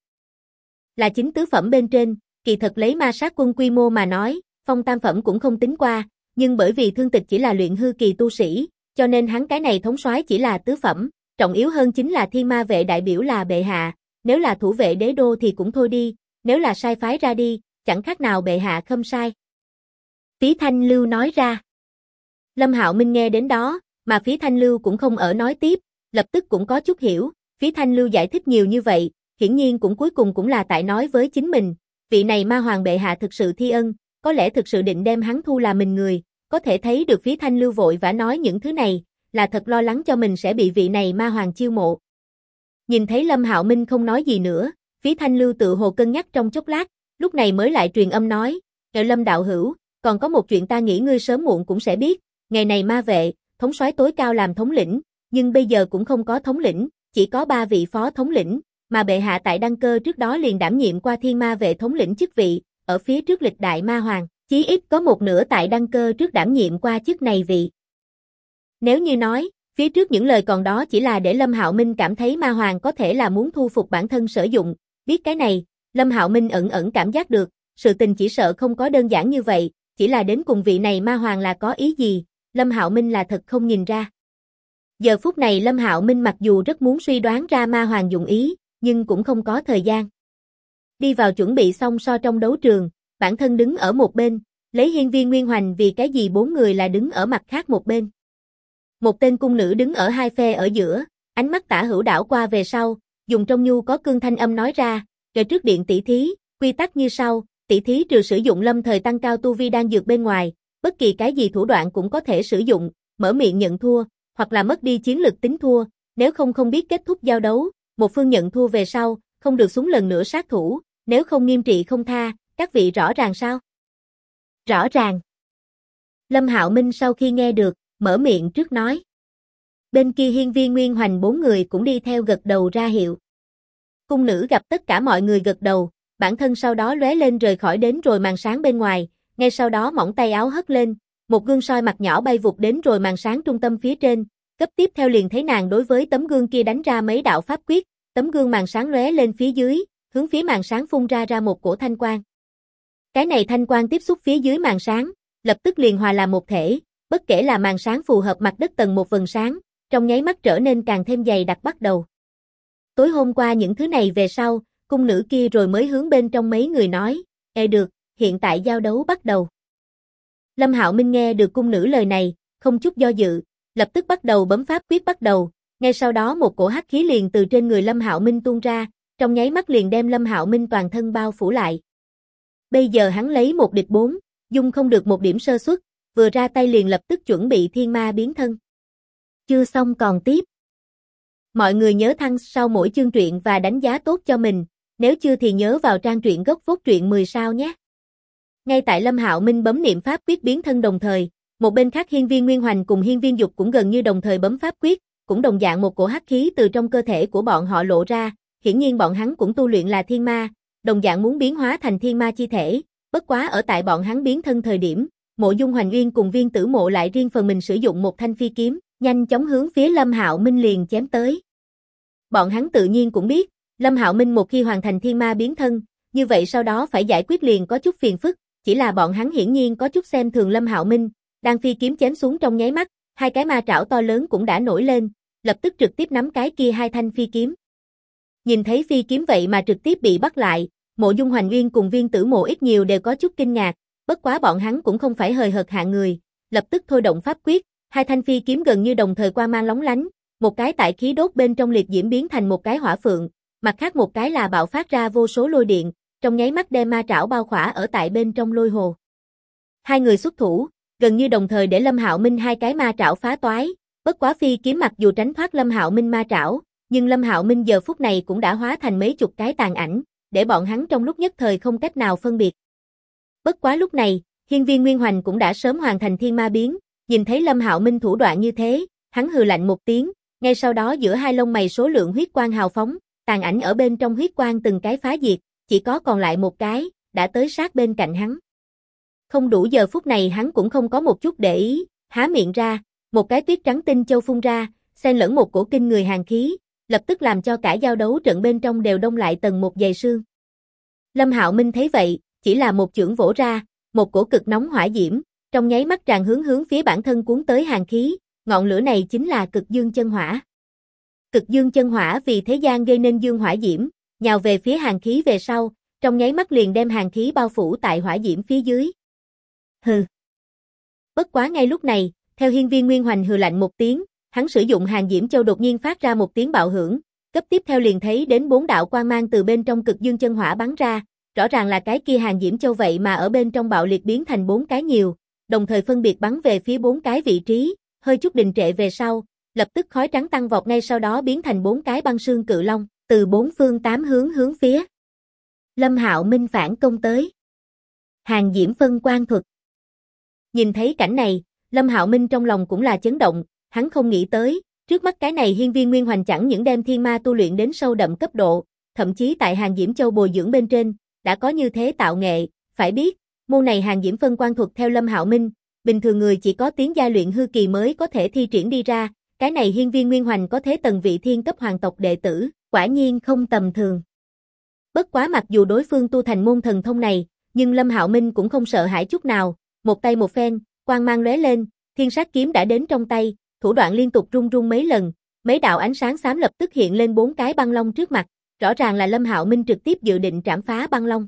Là chính tứ phẩm bên trên, kỳ thật lấy ma sát quân quy mô mà nói, phong tam phẩm cũng không tính qua, nhưng bởi vì thương tịch chỉ là luyện hư kỳ tu sĩ, cho nên hắn cái này thống soái chỉ là tứ phẩm, trọng yếu hơn chính là Thiên Ma vệ đại biểu là bệ hạ, nếu là thủ vệ đế đô thì cũng thôi đi, nếu là sai phái ra đi, chẳng khác nào bệ hạ khâm sai. Phí Thanh Lưu nói ra. Lâm Hạo Minh nghe đến đó, mà Phí Thanh Lưu cũng không ở nói tiếp, lập tức cũng có chút hiểu, Phí Thanh Lưu giải thích nhiều như vậy, hiển nhiên cũng cuối cùng cũng là tại nói với chính mình, vị này ma hoàng bệ hạ thực sự thi ân, có lẽ thực sự định đem hắn thu là mình người, có thể thấy được Phí Thanh Lưu vội vã nói những thứ này, là thật lo lắng cho mình sẽ bị vị này ma hoàng chiêu mộ. Nhìn thấy Lâm Hạo Minh không nói gì nữa, Phí Thanh Lưu tự hồ cân nhắc trong chốc lát, lúc này mới lại truyền âm nói, Lâm đạo hữu, còn có một chuyện ta nghĩ ngươi sớm muộn cũng sẽ biết, ngày này ma vệ, thống soái tối cao làm thống lĩnh, nhưng bây giờ cũng không có thống lĩnh, chỉ có 3 vị phó thống lĩnh, mà bệ hạ tại đăng cơ trước đó liền đảm nhiệm qua Thiên Ma vệ thống lĩnh chức vị, ở phía trước lịch đại ma hoàng, chí ít có một nửa tại đăng cơ trước đảm nhiệm qua chức này vị. Nếu như nói, phía trước những lời còn đó chỉ là để Lâm Hạo Minh cảm thấy ma hoàng có thể là muốn thu phục bản thân sử dụng, biết cái này, Lâm Hạo Minh ẩn ẩn cảm giác được, sự tình chỉ sợ không có đơn giản như vậy, chỉ là đến cùng vị này ma hoàng là có ý gì, Lâm Hạo Minh là thật không nhìn ra. Giờ phút này Lâm Hạo Minh mặc dù rất muốn suy đoán ra ma hoàng dụng ý, nhưng cũng không có thời gian. Đi vào chuẩn bị xong so trong đấu trường, bản thân đứng ở một bên, lấy hiên viên Nguyên Hoành vì cái gì 4 người là đứng ở mặt khác một bên. Một tên cung nữ đứng ở hai phe ở giữa, ánh mắt tả hữu đảo qua về sau, dùng trong nhu có cương thanh âm nói ra, rồi trước điện tỷ thí, quy tắc như sau, tỷ thí trừ sử dụng lâm thời tăng cao tu vi đan dược bên ngoài, bất kỳ cái gì thủ đoạn cũng có thể sử dụng, mở miệng nhận thua, hoặc là mất đi chiến lực tính thua, nếu không biết kết thúc giao đấu, một phương nhận thua về sau, không được xuống lần nữa sát thủ, nếu không nghiêm trị không tha, các vị rõ ràng sao? Rõ ràng. Lâm Hạo Minh sau khi nghe được, mở miệng trước nói. Bên kia hiên viên Nguyên Hoành 4 người cũng đi theo gật đầu ra hiệu. Cung nữ gặp tất cả mọi người gật đầu, bản thân sau đó lóe lên rời khỏi đến rồi màn sáng bên ngoài, ngay sau đó mỏng tay áo hất lên, một gương soi mặt nhỏ bay vụt đến rồi màn sáng trung tâm phía trên, cấp tiếp theo liền thấy nàng đối với tấm gương kia đánh ra mấy đạo pháp quyết, tấm gương màn sáng lóe lên phía dưới, hướng phía màn sáng phun ra một cổ thanh quang. Cái này thanh quang tiếp xúc phía dưới màn sáng, lập tức liền hòa làm một thể, bất kể là màn sáng phù hợp mặt đất tầng một vầng sáng, trong nháy mắt trở nên càng thêm dày đặc bắt đầu. Tối hôm qua những thứ này về sau, cung nữ kia rồi mới hướng bên trong mấy người nói, được, hiện tại giao đấu bắt đầu. Lâm Hạo Minh nghe được cung nữ lời này, không chút do dự, lập tức bắt đầu bấm pháp quyết bắt đầu, ngay sau đó một cổ hắc khí liền từ trên người Lâm Hạo Minh tuôn ra, trong nháy mắt liền đem Lâm Hạo Minh toàn thân bao phủ lại. Bây giờ hắn lấy 1 địch 4, dung không được một điểm sơ suất, vừa ra tay liền lập tức chuẩn bị thiên ma biến thân. Chưa xong còn tiếp. Mọi người nhớ thăng sau mỗi chương truyện và đánh giá tốt cho mình, nếu chưa thì nhớ vào trang truyện gốc phốt truyện 10 sao nhé. Ngay tại Lâm Hạo Minh bấm niệm pháp quyết biến thân đồng thời, một bên khác Hiên Viên Nguyên Hoành cùng Hiên Viên Dục cũng gần như đồng thời bấm pháp quyết, cũng đồng dạng một cổ hắc khí từ trong cơ thể của bọn họ lộ ra, hiển nhiên bọn hắn cũng tu luyện là thiên ma, đồng dạng muốn biến hóa thành thiên ma chi thể, bất quá ở tại bọn hắn biến thân thời điểm, Mộ Dung Hoành Uyên cùng Viên Tử Mộ lại riêng phần mình sử dụng một thanh phi kiếm, nhanh chóng hướng phía Lâm Hạo Minh liền chém tới. Bọn hắn tự nhiên cũng biết, Lâm Hạo Minh một khi hoàn thành thiên ma biến thân, như vậy sau đó phải giải quyết liền có chút phiền phức, chỉ là bọn hắn hiển nhiên có chút xem thường Lâm Hạo Minh, đang phi kiếm chém xuống trong nháy mắt, hai cái ma trảo to lớn cũng đã nổi lên, lập tức trực tiếp nắm cái kia hai thanh phi kiếm. Nhìn thấy phi kiếm vậy mà trực tiếp bị bắt lại, Mộ Dung Hoành Uyên cùng Viên Tử Mộ ít nhiều đều có chút kinh ngạc, bất quá bọn hắn cũng không phải hời hợt hạng người, lập tức thôi động pháp quyết, hai thanh phi kiếm gần như đồng thời quang mang lóng lánh, một cái tại khí đốt bên trong liệt diễm biến thành một cái hỏa phượng, mặt khác một cái là bạo phát ra vô số lôi điện, trong nháy mắt đem ma trảo bao khỏa ở tại bên trong lôi hồ. Hai người xuất thủ, gần như đồng thời để Lâm Hạo Minh hai cái ma trảo phá toái, bất quá phi kiếm mặc dù tránh thoát Lâm Hạo Minh ma trảo, nhưng Lâm Hạo Minh giờ phút này cũng đã hóa thành mấy chục cái tàn ảnh, để bọn hắn trong lúc nhất thời không cách nào phân biệt. Bất quá lúc này, Hiên Viên Nguyên Hoành cũng đã sớm hoàn thành thiên ma biến, nhìn thấy Lâm Hạo Minh thủ đoạn như thế, hắn hừ lạnh một tiếng, ngay sau đó giữa hai lông mày số lượng huyết quang hào phóng, tàn ảnh ở bên trong huyết quang từng cái phá diệt, chỉ có còn lại một cái, đã tới sát bên cạnh hắn. Không đủ giờ phút này hắn cũng không có một chút để ý, há miệng ra, một cái tuyết trắng tinh châu phun ra, xen lẫn một cổ kinh người hàn khí, lập tức làm cho cả giao đấu trận bên trong đều đông lại tầng một dày sương. Lâm Hạo Minh thấy vậy, chỉ là một chưởng vỗ ra, một cổ cực nóng hỏa diễm, trong nháy mắt tràn hướng phía bản thân cuốn tới hàn khí, ngọn lửa này chính là Cực Dương Chân Hỏa. Cực Dương Chân Hỏa vì thế gian gây nên dương hỏa diễm, nhào về phía hàn khí về sau, trong nháy mắt liền đem hàn khí bao phủ tại hỏa diễm phía dưới. Hừ. Bất quá ngay lúc này, theo Hiên Viên Nguyên Hoành hừ lạnh một tiếng, hắn sử dụng Hàn Diễm Châu đột nhiên phát ra một tiếng bạo hưởng, cấp tiếp theo liền thấy đến 4 đạo quang mang từ bên trong Cực Dương Chân Hỏa bắn ra, rõ ràng là cái kia Hàn Diễm Châu vậy mà ở bên trong bạo liệt biến thành 4 cái nhiều, đồng thời phân biệt bắn về phía 4 cái vị trí, hơi chút đình trệ về sau, lập tức khói trắng tăng vọt ngay sau đó biến thành 4 cái băng sương cự long, từ 4 phương 8 hướng phía Lâm Hạo Minh phản công tới. Hàn Diễm phân quang thuật. Nhìn thấy cảnh này, Lâm Hạo Minh trong lòng cũng là chấn động, hắn không nghĩ tới, trước mắt cái này Hiên Viên Nguyên Hoành chẳng những đem thiên ma tu luyện đến sâu đậm cấp độ, thậm chí tại Hàn Diễm Châu bồi dưỡng bên trên, đã có như thế tạo nghệ, phải biết, môn này Hàn Diễm phân quang thuật theo Lâm Hạo Minh, bình thường người chỉ có tiến giai luyện hư kỳ mới có thể thi triển đi ra, cái này Hiên Viên Nguyên Hoành có thế tầng vị thiên cấp hoàng tộc đệ tử, quả nhiên không tầm thường. Bất quá mặc dù đối phương tu thành môn thần thông này, nhưng Lâm Hạo Minh cũng không sợ hãi chút nào, một tay một phen, quang mang lóe lên, thiên sát kiếm đã đến trong tay, thủ đoạn liên tục rung rung mấy lần, mấy đạo ánh sáng xám lập tức hiện lên 4 cái băng long trước mặt, rõ ràng là Lâm Hạo Minh trực tiếp dự định trảm phá băng long.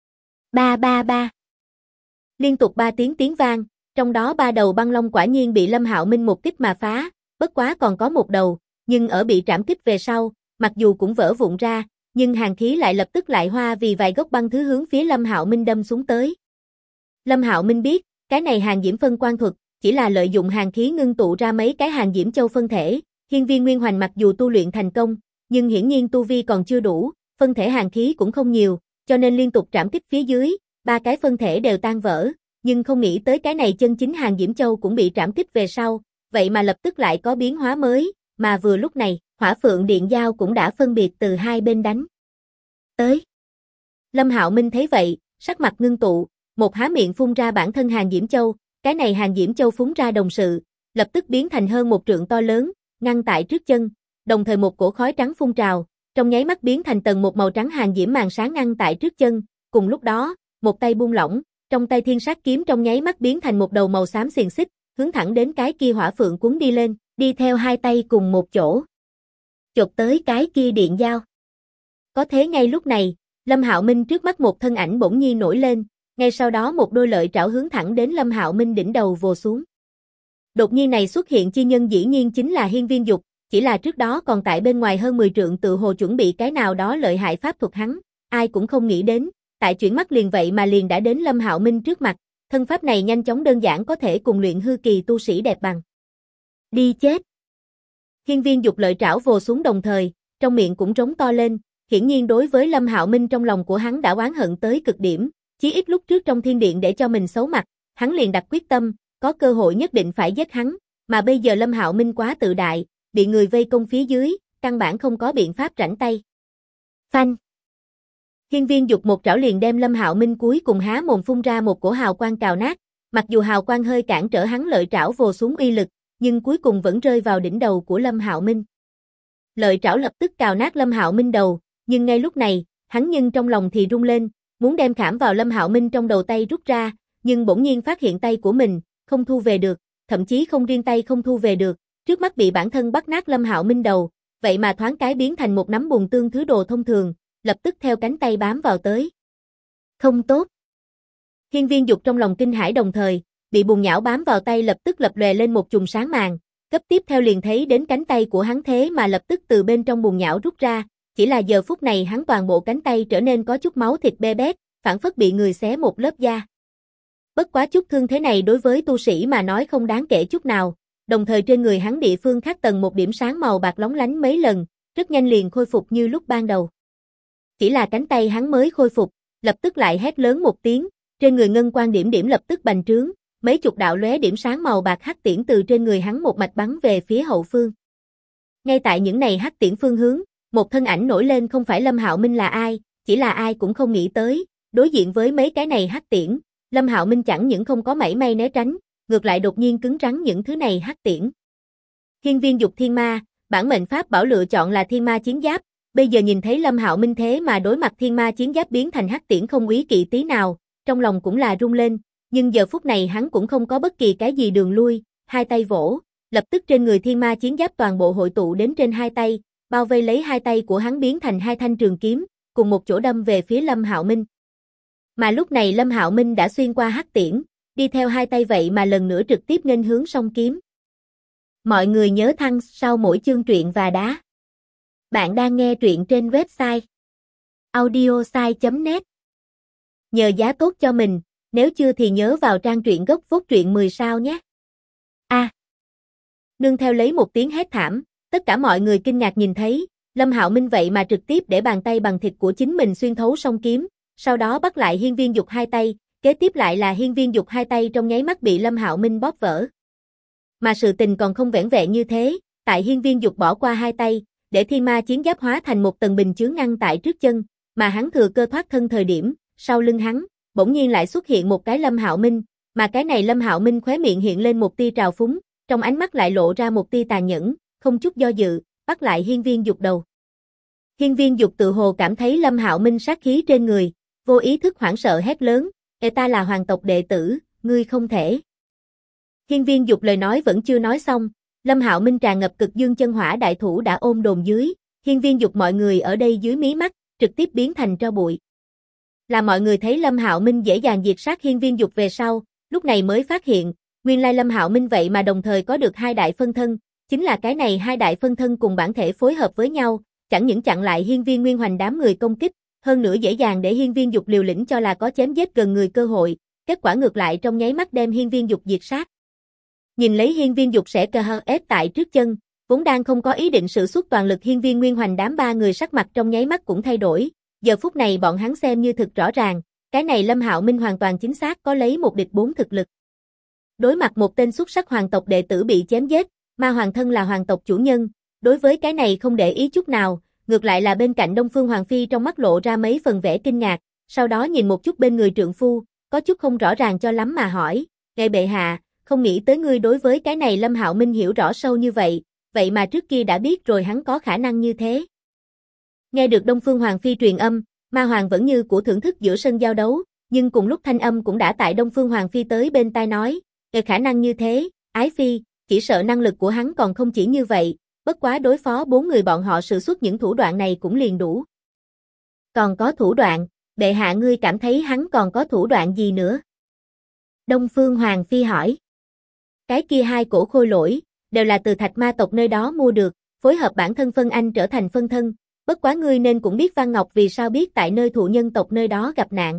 Ba ba ba. Liên tục 3 tiếng vang, trong đó 3 đầu băng long quả nhiên bị Lâm Hạo Minh một kích mà phá, bất quá còn có một đầu, nhưng ở bị trảm kích về sau, mặc dù cũng vỡ vụn ra, nhưng hàn khí lại lập tức lại hoa vì vài gốc băng thứ hướng phía Lâm Hạo Minh đâm xuống tới. Lâm Hạo Minh biết, cái này Hàn Diễm phân quang thuật, chỉ là lợi dụng hàn khí ngưng tụ ra mấy cái Hàn Diễm Châu phân thể, Hiên Viên Nguyên Hoành mặc dù tu luyện thành công, nhưng hiển nhiên tu vi còn chưa đủ, phân thể hàn khí cũng không nhiều, cho nên liên tục trảm kích phía dưới, 3 cái phân thể đều tan vỡ, nhưng không nghĩ tới cái này chân chính Hàn Diễm Châu cũng bị trảm kích về sau, vậy mà lập tức lại có biến hóa mới, mà vừa lúc này, Hỏa Phượng Điện Giao cũng đã phân biệt từ hai bên đánh tới. Lâm Hạo Minh thấy vậy, sắc mặt ngưng tụ, một há miệng phun ra bản thân Hàn Diễm Châu, cái này Hàn Diễm Châu phúng ra đồng sự, lập tức biến thành hơn 1 trượng to lớn, ngăn tại trước chân, đồng thời một cổ khói trắng phun trào, trong nháy mắt biến thành tầng một màu trắng Hàn Diễm màn sáng ngăn tại trước chân, cùng lúc đó, một tay buông lỏng, trong tay thiên sát kiếm trong nháy mắt biến thành một đầu màu xám xiềng xích, hướng thẳng đến cái kia hỏa phượng cuốn đi lên, đi theo hai tay cùng một chỗ, chộp tới cái kia điện giao. Có thế ngay lúc này, Lâm Hạo Minh trước mắt một thân ảnh bỗng nhiên nổi lên, ngay sau đó một đôi lợi trảo hướng thẳng đến Lâm Hạo Minh đỉnh đầu vồ xuống. Đột nhiên này xuất hiện chi nhân dĩ nhiên chính là Hiên Viên Dục, chỉ là trước đó còn tại bên ngoài hơn 10 trượng tự hồ chuẩn bị cái nào đó lợi hại pháp thuật hắn, ai cũng không nghĩ đến, tại chuyển mắt liền vậy mà liền đã đến Lâm Hạo Minh trước mặt, thân pháp này nhanh chóng đơn giản có thể cùng luyện hư kỳ tu sĩ đẹp bằng. Đi chết! Hiên Viên Dục lợi trảo vồ xuống đồng thời, trong miệng cũng trống to lên, hiển nhiên đối với Lâm Hạo Minh trong lòng của hắn đã oán hận tới cực điểm, chí ít lúc trước trong thiên điện để cho mình xấu mặt, hắn liền đặt quyết tâm, có cơ hội nhất định phải giết hắn, mà bây giờ Lâm Hạo Minh quá tự đại, bị người vây công phía dưới, căn bản không có biện pháp rảnh tay. Phanh! Hiên Viên Dục một trảo liền đem Lâm Hạo Minh cuối cùng há mồm phun ra một cổ hào quang cào nát, mặc dù hào quang hơi cản trở hắn lợi trảo vồ xuống uy lực, nhưng cuối cùng vẫn rơi vào đỉnh đầu của Lâm Hạo Minh. Lợi trảo lập tức cào nát Lâm Hạo Minh đầu, nhưng ngay lúc này, hắn nhưng trong lòng thì rung lên, muốn đem khảm vào Lâm Hạo Minh trong đầu tay rút ra, nhưng bỗng nhiên phát hiện tay của mình không thu về được, thậm chí không riêng tay không thu về được, trước mắt bị bản thân bắt nát Lâm Hạo Minh đầu, vậy mà thoáng cái biến thành một nắm bùn tương thứ đồ thông thường, lập tức theo cánh tay bám vào tới. Không tốt. Hiên Viên Dục trong lòng kinh hãi đồng thời, bị bùn nhão bám vào tay lập tức lập lòe lên một chùm sáng màn, cấp tiếp theo liền thấy đến cánh tay của hắn thế mà lập tức từ bên trong bùn nhão rút ra, chỉ là giờ phút này hắn toàn bộ cánh tay trở nên có chút máu thịt be bét, phảng phất bị người xé một lớp da. Bất quá chút thương thế này đối với tu sĩ mà nói không đáng kể chút nào, đồng thời trên người hắn địa phương khác tầng một điểm sáng màu bạc lóng lánh mấy lần, rất nhanh liền khôi phục như lúc ban đầu. Chỉ là cánh tay hắn mới khôi phục, lập tức lại hét lớn một tiếng, trên người ngân quang điểm điểm lập tức bành trướng, mấy chục đạo lóe điểm sáng màu bạc hắc tiễn từ trên người hắn một mạch bắn về phía hậu phương. Ngay tại những này hắc tiễn phương hướng, một thân ảnh nổi lên không phải Lâm Hạo Minh là ai, chỉ là ai cũng không nghĩ tới, đối diện với mấy cái này hắc tiễn, Lâm Hạo Minh chẳng những không có mảy may né tránh, ngược lại đột nhiên cứng rắn những thứ này hắc tiễn. Hiên Viên Dục Thiên Ma, bản mệnh pháp bảo lựa chọn là Thiên Ma Chiến Giáp, bây giờ nhìn thấy Lâm Hạo Minh thế mà đối mặt Thiên Ma Chiến Giáp biến thành hắc tiễn không úy kỵ tí nào, trong lòng cũng là rung lên, nhưng giờ phút này hắn cũng không có bất kỳ cái gì đường lui, hai tay vỗ, lập tức trên người Thiên Ma Chiến Giáp toàn bộ hội tụ đến trên hai tay, bao vây lấy hai tay của hắn biến thành hai thanh trường kiếm, cùng một chỗ đâm về phía Lâm Hạo Minh. Mà lúc này Lâm Hạo Minh đã xuyên qua hắc tiễn, đi theo hai tay vậy mà lần nữa trực tiếp nghênh hướng song kiếm. Mọi người nhớ thăng sau mỗi chương truyện và đá. Bạn đang nghe truyện trên website audiosai.net. Nhờ giá tốt cho mình, nếu chưa thì nhớ vào trang truyện gốc phốt truyện 10 sao nhé. Nương theo lấy một tiếng hét thảm, tất cả mọi người kinh ngạc nhìn thấy, Lâm Hạo Minh vậy mà trực tiếp để bàn tay bằng thịt của chính mình xuyên thấu song kiếm, sau đó bắt lại Hiên Viên Dục hai tay, kế tiếp lại là Hiên Viên Dục hai tay trong nháy mắt bị Lâm Hạo Minh bóp vỡ. Mà sự tình còn không vẻn vẹn như thế, tại Hiên Viên Dục bỏ qua hai tay, để Thiên Ma Chiến Giáp hóa thành một tầng bình chướng ngăn tại trước chân, mà hắn thừa cơ thoát thân thời điểm, sau lưng hắn, bỗng nhiên lại xuất hiện một cái Lâm Hạo Minh, mà cái này Lâm Hạo Minh khóe miệng hiện lên một tia trào phúng, trong ánh mắt lại lộ ra một tia tàn nhẫn, không chút do dự, bắt lại Hiên Viên Dục đầu. Hiên Viên Dục tự hồ cảm thấy Lâm Hạo Minh sát khí trên người, vô ý thức hoảng sợ hét lớn, ta là hoàng tộc đệ tử, ngươi không thể. Hiên Viên Dục lời nói vẫn chưa nói xong, Lâm Hạo Minh tràn ngập cực dương chân hỏa đại thủ đã ôm đồn dưới, Hiên Viên Dục mọi người ở đây dưới mí mắt, trực tiếp biến thành tro bụi. Là mọi người thấy Lâm Hạo Minh dễ dàng diệt sát Hiên Viên Dục về sau, lúc này mới phát hiện, nguyên lai Lâm Hạo Minh vậy mà đồng thời có được hai đại phân thân, chính là cái này hai đại phân thân cùng bản thể phối hợp với nhau, chẳng những chặn lại Hiên Viên Nguyên Hoành đám người công kích, hơn nữa dễ dàng để Hiên Viên Dục liều lĩnh cho là có chém giết gần người cơ hội, kết quả ngược lại trong nháy mắt đem Hiên Viên Dục diệt sát. Nhìn lấy Hiên Viên Dục sẽ ép tại trước chân, vốn đang không có ý định sử xuất toàn lực Hiên Viên Nguyên Hoành đám ba người sắc mặt trong nháy mắt cũng thay đổi, giờ phút này bọn hắn xem như thực rõ ràng, cái này Lâm Hạo Minh hoàn toàn chính xác có lấy một địch bốn thực lực. Đối mặt một tên xuất sắc hoàng tộc đệ tử bị chém giết, mà hoàng thân là hoàng tộc chủ nhân, đối với cái này không để ý chút nào, ngược lại là bên cạnh Đông Phương Hoàng Phi trong mắt lộ ra mấy phần vẻ kinh ngạc, sau đó nhìn một chút bên người trượng phu, có chút không rõ ràng cho lắm mà hỏi, ngài bệ hạ, không nghĩ tới ngươi đối với cái này Lâm Hạo Minh hiểu rõ sâu như vậy, vậy mà trước kia đã biết rồi hắn có khả năng như thế. Nghe được Đông Phương Hoàng Phi truyền âm, Ma Hoàng vẫn như của thưởng thức giữa sân giao đấu, nhưng cùng lúc thanh âm cũng đã tại Đông Phương Hoàng Phi tới bên tai nói, khả năng như thế, Ái Phi, chỉ sợ năng lực của hắn còn không chỉ như vậy, bất quá đối phó bốn người bọn họ sử xuất những thủ đoạn này cũng liền đủ. Còn có thủ đoạn, bệ hạ ngươi cảm thấy hắn còn có thủ đoạn gì nữa? Đông Phương Hoàng Phi hỏi. Cái kia hai cổ khôi lỗi, đều là từ Thạch Ma tộc nơi đó mua được, phối hợp bản thân phân anh trở thành phân thân, bất quá ngươi nên cũng biết Văn Ngọc vì sao biết tại nơi thụ nhân tộc nơi đó gặp nạn.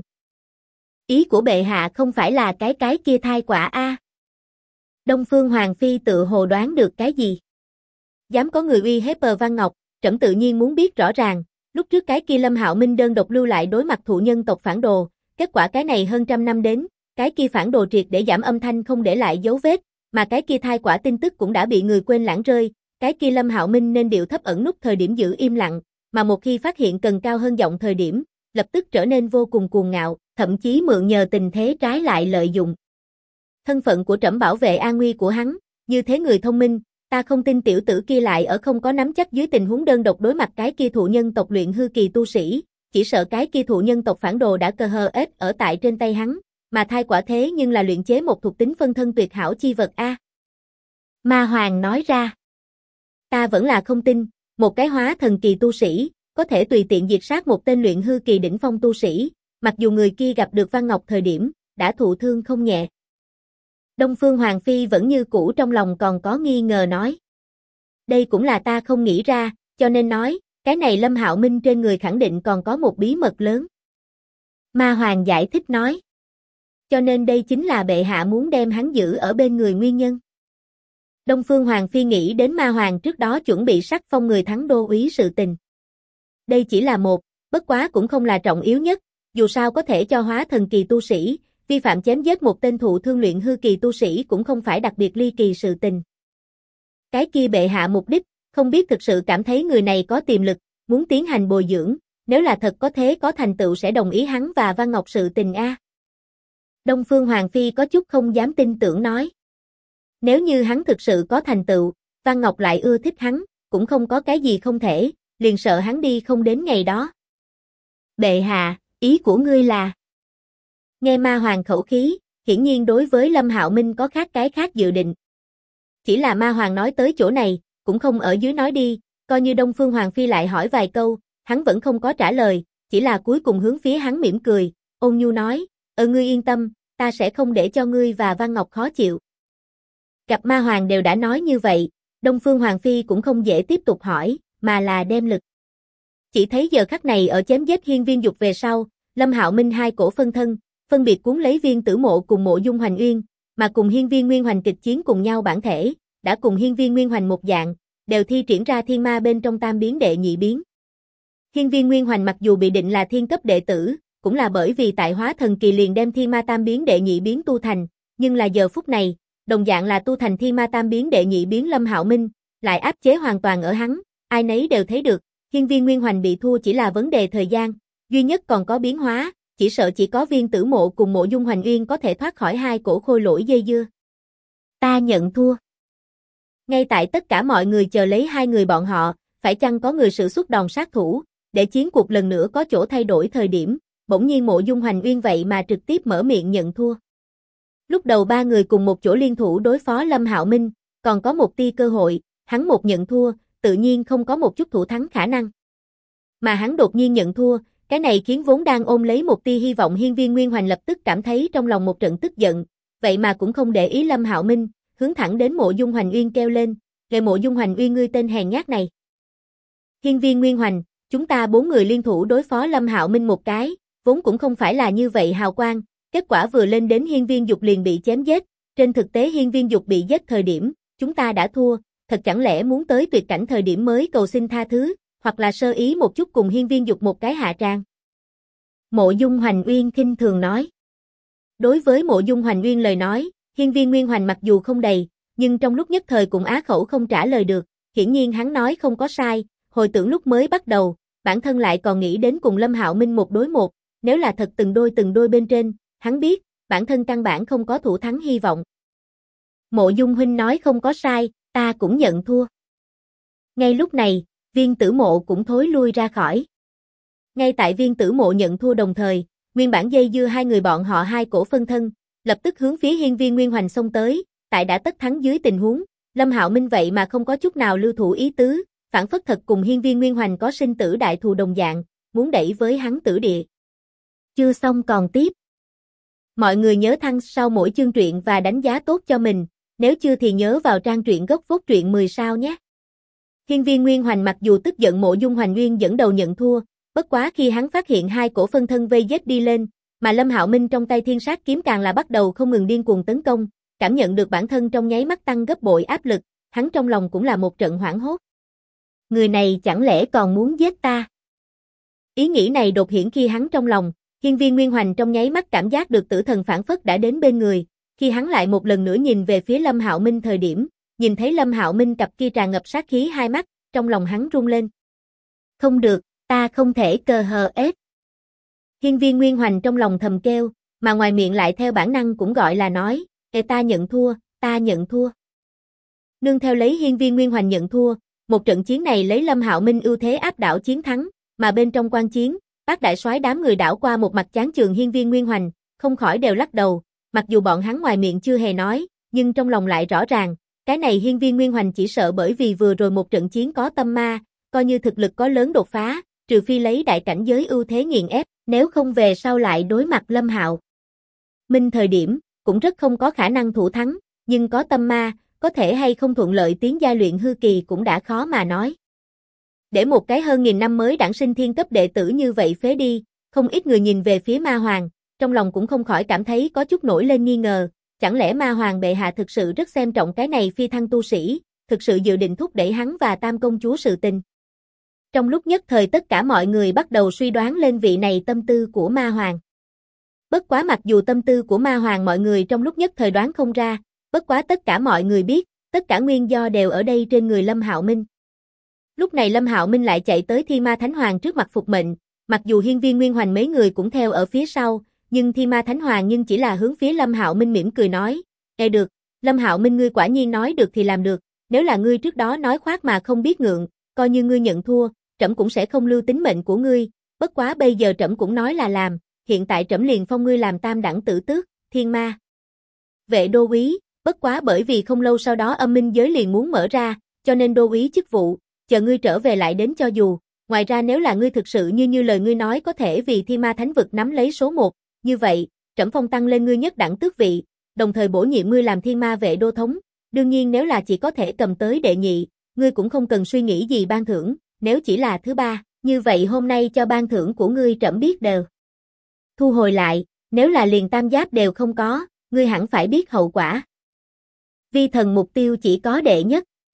Ý của bệ hạ không phải là cái kia thai quả a? Đông Phương Hoàng Phi tự hồ đoán được cái gì? Dám có người uy hiếp Văn Ngọc, trẫm tự nhiên muốn biết rõ ràng, lúc trước cái kia Lâm Hạo Minh đơn độc lưu lại đối mặt thụ nhân tộc phản đồ, kết quả cái này hơn trăm năm đến, cái kia phản đồ triệt để giảm âm thanh không để lại dấu vết, mà cái kia thai quả tin tức cũng đã bị người quên lãng rơi, cái kia Lâm Hạo Minh nên điệu thấp ẩn nút thời điểm giữ im lặng, mà một khi phát hiện cần cao hơn giọng thời điểm, lập tức trở nên vô cùng cuồng ngạo, thậm chí mượn nhờ tình thế trái lại lợi dụng. Thân phận của trẫm bảo vệ an nguy của hắn, như thế người thông minh, ta không tin tiểu tử kia lại ở không có nắm chắc dưới tình huống đơn độc đối mặt cái kia thụ nhân tộc luyện hư kỳ tu sĩ, chỉ sợ cái kia thụ nhân tộc phản đồ đã cơ hờ ết ở tại trên tay hắn, mà thai quả thế nhưng là luyện chế một thuộc tính phân thân tuyệt hảo chi vật a. Ma Hoàng nói ra. Ta vẫn là không tin, một cái hóa thần kỳ tu sĩ, có thể tùy tiện diệt sát một tên luyện hư kỳ đỉnh phong tu sĩ, mặc dù người kia gặp được Văn Ngọc thời điểm, đã thụ thương không nhẹ. Đông Phương Hoàng Phi vẫn như cũ trong lòng còn có nghi ngờ nói. Đây cũng là ta không nghĩ ra, cho nên nói, cái này Lâm Hạo Minh trên người khẳng định còn có một bí mật lớn. Ma Hoàng giải thích nói. Cho nên đây chính là bệ hạ muốn đem hắn giữ ở bên người nguyên nhân. Đông Phương Hoàng Phi nghĩ đến Ma Hoàng trước đó chuẩn bị sắc phong người thắng đô úy sự tình. Đây chỉ là một, bất quá cũng không là trọng yếu nhất, dù sao có thể cho hóa thần kỳ tu sĩ, vi phạm chém giết một tên thụ thương luyện hư kỳ tu sĩ cũng không phải đặc biệt ly kỳ sự tình. Cái kia bệ hạ mục đích, không biết thực sự cảm thấy người này có tiềm lực, muốn tiến hành bồi dưỡng, nếu là thật có thế có thành tựu sẽ đồng ý hắn và Văn Ngọc sự tình a. Đông Phương Hoàng Phi có chút không dám tin tưởng nói. Nếu như hắn thực sự có thành tựu, Văn Ngọc lại ưa thích hắn, cũng không có cái gì không thể, liền sợ hắn đi không đến ngày đó. Bệ hạ, ý của ngươi là... Nghe Ma Hoàng khẩu khí, hiển nhiên đối với Lâm Hạo Minh có cái khác dự định. Chỉ là Ma Hoàng nói tới chỗ này, cũng không ở dưới nói đi, coi như Đông Phương Hoàng Phi lại hỏi vài câu, hắn vẫn không có trả lời, chỉ là cuối cùng hướng phía hắn mỉm cười, ôn nhu nói, ngươi yên tâm, ta sẽ không để cho ngươi và Văn Ngọc khó chịu. Gặp Ma Hoàng đều đã nói như vậy, Đông Phương Hoàng Phi cũng không dễ tiếp tục hỏi, mà là đem lực. Chỉ thấy giờ khắc này ở chém giết Hiên Viên Dục về sau, Lâm Hạo Minh hai cổ phân thân, phân biệt cuốn lấy Viên Tử Mộ cùng Mộ Dung Hoành Uyên, mà cùng Hiên Viên Nguyên Hoành kịch chiến cùng nhau bản thể, đã cùng Hiên Viên Nguyên Hoành một dạng, đều thi triển ra thiên ma bên trong tam biến đệ nhị biến. Hiên Viên Nguyên Hoành mặc dù bị định là thiên cấp đệ tử, cũng là bởi vì tại hóa thần kỳ liền đem thiên ma tam biến đệ nhị biến tu thành, nhưng là giờ phút này, đồng dạng là tu thành thiên ma tam biến đệ nhị biến Lâm Hạo Minh, lại áp chế hoàn toàn ở hắn, ai nấy đều thấy được, Hiên Viên Nguyên Hoành bị thua chỉ là vấn đề thời gian, duy nhất còn có biến hóa, chỉ sợ chỉ có Viên Tử Mộ cùng Mộ Dung Hoành Uyên có thể thoát khỏi hai cổ khôi lỗi dây dưa. Ta nhận thua. Ngay tại tất cả mọi người chờ lấy hai người bọn họ, phải chăng có người sử xuất đòn sát thủ, để chiến cuộc lần nữa có chỗ thay đổi thời điểm, bỗng nhiên Mộ Dung Hoành Uyên vậy mà trực tiếp mở miệng nhận thua. Lúc đầu ba người cùng một chỗ liên thủ đối phó Lâm Hạo Minh, còn có một tia cơ hội, hắn một nhận thua, tự nhiên không có một chút thủ thắng khả năng. Mà hắn đột nhiên nhận thua, cái này khiến vốn đang ôm lấy một tia hy vọng Hiên Viên Nguyên Hoành lập tức cảm thấy trong lòng một trận tức giận, vậy mà cũng không để ý Lâm Hạo Minh, hướng thẳng đến Mộ Dung Hoành Uyên kêu lên, "Lệ Mộ Dung Hoành Uyên ngươi tên hèn nhát này. Hiên Viên Nguyên Hoành, chúng ta bốn người liên thủ đối phó Lâm Hạo Minh một cái, vốn cũng không phải là như vậy hào quang, kết quả vừa lên đến Hiên Viên Dục liền bị chém giết, trên thực tế Hiên Viên Dục bị giết thời điểm, chúng ta đã thua, thật chẳng lẽ muốn tới tuyệt cảnh thời điểm mới cầu xin tha thứ, hoặc là sơ ý một chút cùng Hiên Viên Dục một cái hạ tràng." Mộ Dung Hoành Uyên khinh thường nói. Đối với Mộ Dung Hoành Uyên lời nói, Hiên Viên Nguyên Hoành mặc dù không đầy, nhưng trong lúc nhất thời cũng á khẩu không trả lời được, hiển nhiên hắn nói không có sai, hồi tưởng lúc mới bắt đầu, bản thân lại còn nghĩ đến cùng Lâm Hạo Minh một đối một, nếu là thật từng đôi bên trên, hắn biết, bản thân căn bản không có thủ thắng hy vọng. Mộ Dung huynh nói không có sai, ta cũng nhận thua. Ngay lúc này, Viên Tử Mộ cũng thối lui ra khỏi. Ngay tại Viên Tử Mộ nhận thua đồng thời, nguyên bản dây dưa hai người bọn họ hai cổ phân thân, lập tức hướng phía Hiên Viên Nguyên Hoành xông tới, tại đã tất thắng dưới tình huống, Lâm Hạo Minh vậy mà không có chút nào lưu thủ ý tứ, phản phất thật cùng Hiên Viên Nguyên Hoành có sinh tử đại thù đồng dạng, muốn đẩy với hắn tử địa. Chưa xong còn tiếp. Mọi người nhớ thăng sau mỗi chương truyện và đánh giá tốt cho mình, nếu chưa thì nhớ vào trang truyện gốc Vốt Truyện 10 sao nhé. Hiên Viên Nguyên Hoành mặc dù tức giận Mộ Dung Hoành Nguyên dẫn đầu nhận thua, bất quá khi hắn phát hiện hai cổ phân thân vây giết đi lên, mà Lâm Hạo Minh trong tay Thiên Sát kiếm càng là bắt đầu không ngừng điên cuồng tấn công, cảm nhận được bản thân trong nháy mắt tăng gấp bội áp lực, hắn trong lòng cũng là một trận hoảng hốt. Người này chẳng lẽ còn muốn giết ta? Ý nghĩ này đột hiện khi hắn trong lòng, Hiên Viên Nguyên Hoành trong nháy mắt cảm giác được tử thần phản phất đã đến bên người, khi hắn lại một lần nữa nhìn về phía Lâm Hạo Minh thời điểm, nhìn thấy Lâm Hạo Minh cặp kia tràn ngập sát khí hai mắt, trong lòng hắn run lên. Không được, ta không thể cờ hờ ết. Hiên Viên Nguyên Hoành trong lòng thầm kêu, mà ngoài miệng lại theo bản năng cũng gọi là nói, ta nhận thua, ta nhận thua. Nương theo lấy Hiên Viên Nguyên Hoành nhận thua, một trận chiến này lấy Lâm Hạo Minh ưu thế áp đảo chiến thắng, mà bên trong quan chiến, Bác đại soái đám người đảo qua một mặt chán chường Hiên Viên Nguyên Hoành, không khỏi đều lắc đầu, mặc dù bọn hắn ngoài miệng chưa hề nói, nhưng trong lòng lại rõ ràng, cái này Hiên Viên Nguyên Hoành chỉ sợ bởi vì vừa rồi một trận chiến có tâm ma, coi như thực lực có lớn đột phá, trừ phi lấy đại cảnh giới ưu thế nghiền ép, nếu không về sau lại đối mặt Lâm Hạo Minh thời điểm, cũng rất không có khả năng thủ thắng, nhưng có tâm ma, có thể hay không thuận lợi tiến giai luyện hư kỳ cũng đã khó mà nói. Để một cái hơn nghìn năm mới đản sinh thiên cấp đệ tử như vậy phế đi, không ít người nhìn về phía Ma Hoàng, trong lòng cũng không khỏi cảm thấy có chút nổi lên nghi ngờ, chẳng lẽ Ma Hoàng bệ hạ thực sự rất xem trọng cái này phi thăng tu sĩ, thực sự dự định thúc đẩy hắn và Tam công chúa sự tình. Trong lúc nhất thời tất cả mọi người bắt đầu suy đoán lên vị này tâm tư của Ma Hoàng. Bất quá mặc dù tâm tư của Ma Hoàng mọi người trong lúc nhất thời đoán không ra, bất quá tất cả mọi người biết, tất cả nguyên do đều ở đây trên người Lâm Hạo Minh. Lúc này Lâm Hạo Minh lại chạy tới Thi Ma Thánh Hoàng trước mặt phục mệnh, mặc dù Hiên Viên Nguyên Hoành mấy người cũng theo ở phía sau, nhưng Thi Ma Thánh Hoàng nhưng chỉ là hướng phía Lâm Hạo Minh mỉm cười nói, được, Lâm Hạo Minh ngươi quả nhiên nói được thì làm được, nếu là ngươi trước đó nói khoác mà không biết ngượng, coi như ngươi nhận thua, trẫm cũng sẽ không lưu tính mệnh của ngươi, bất quá bây giờ trẫm cũng nói là làm, hiện tại trẫm liền phong ngươi làm tam đẳng tử tước, thiên ma vệ đô úy, bất quá bởi vì không lâu sau đó âm minh giới liền muốn mở ra, cho nên đô úy chức vụ, chờ ngươi trở về lại đến cho dù, ngoài ra nếu là ngươi thực sự như lời ngươi nói có thể vì Thi Ma Thánh vực nắm lấy số 1, như vậy, trẫm phong tăng lên ngươi nhất đẳng tước vị, đồng thời bổ nhiệm ngươi làm thiên ma vệ đô thống, đương nhiên nếu là chỉ có thể cầm tới đệ nhị, ngươi cũng không cần suy nghĩ gì ban thưởng, nếu chỉ là thứ ba, như vậy hôm nay cho ban thưởng của ngươi trẫm biết đều thu hồi lại, nếu là liền tam giáp đều không có, ngươi hẳn phải biết hậu quả. Vi thần mục tiêu chỉ có đệ nhất.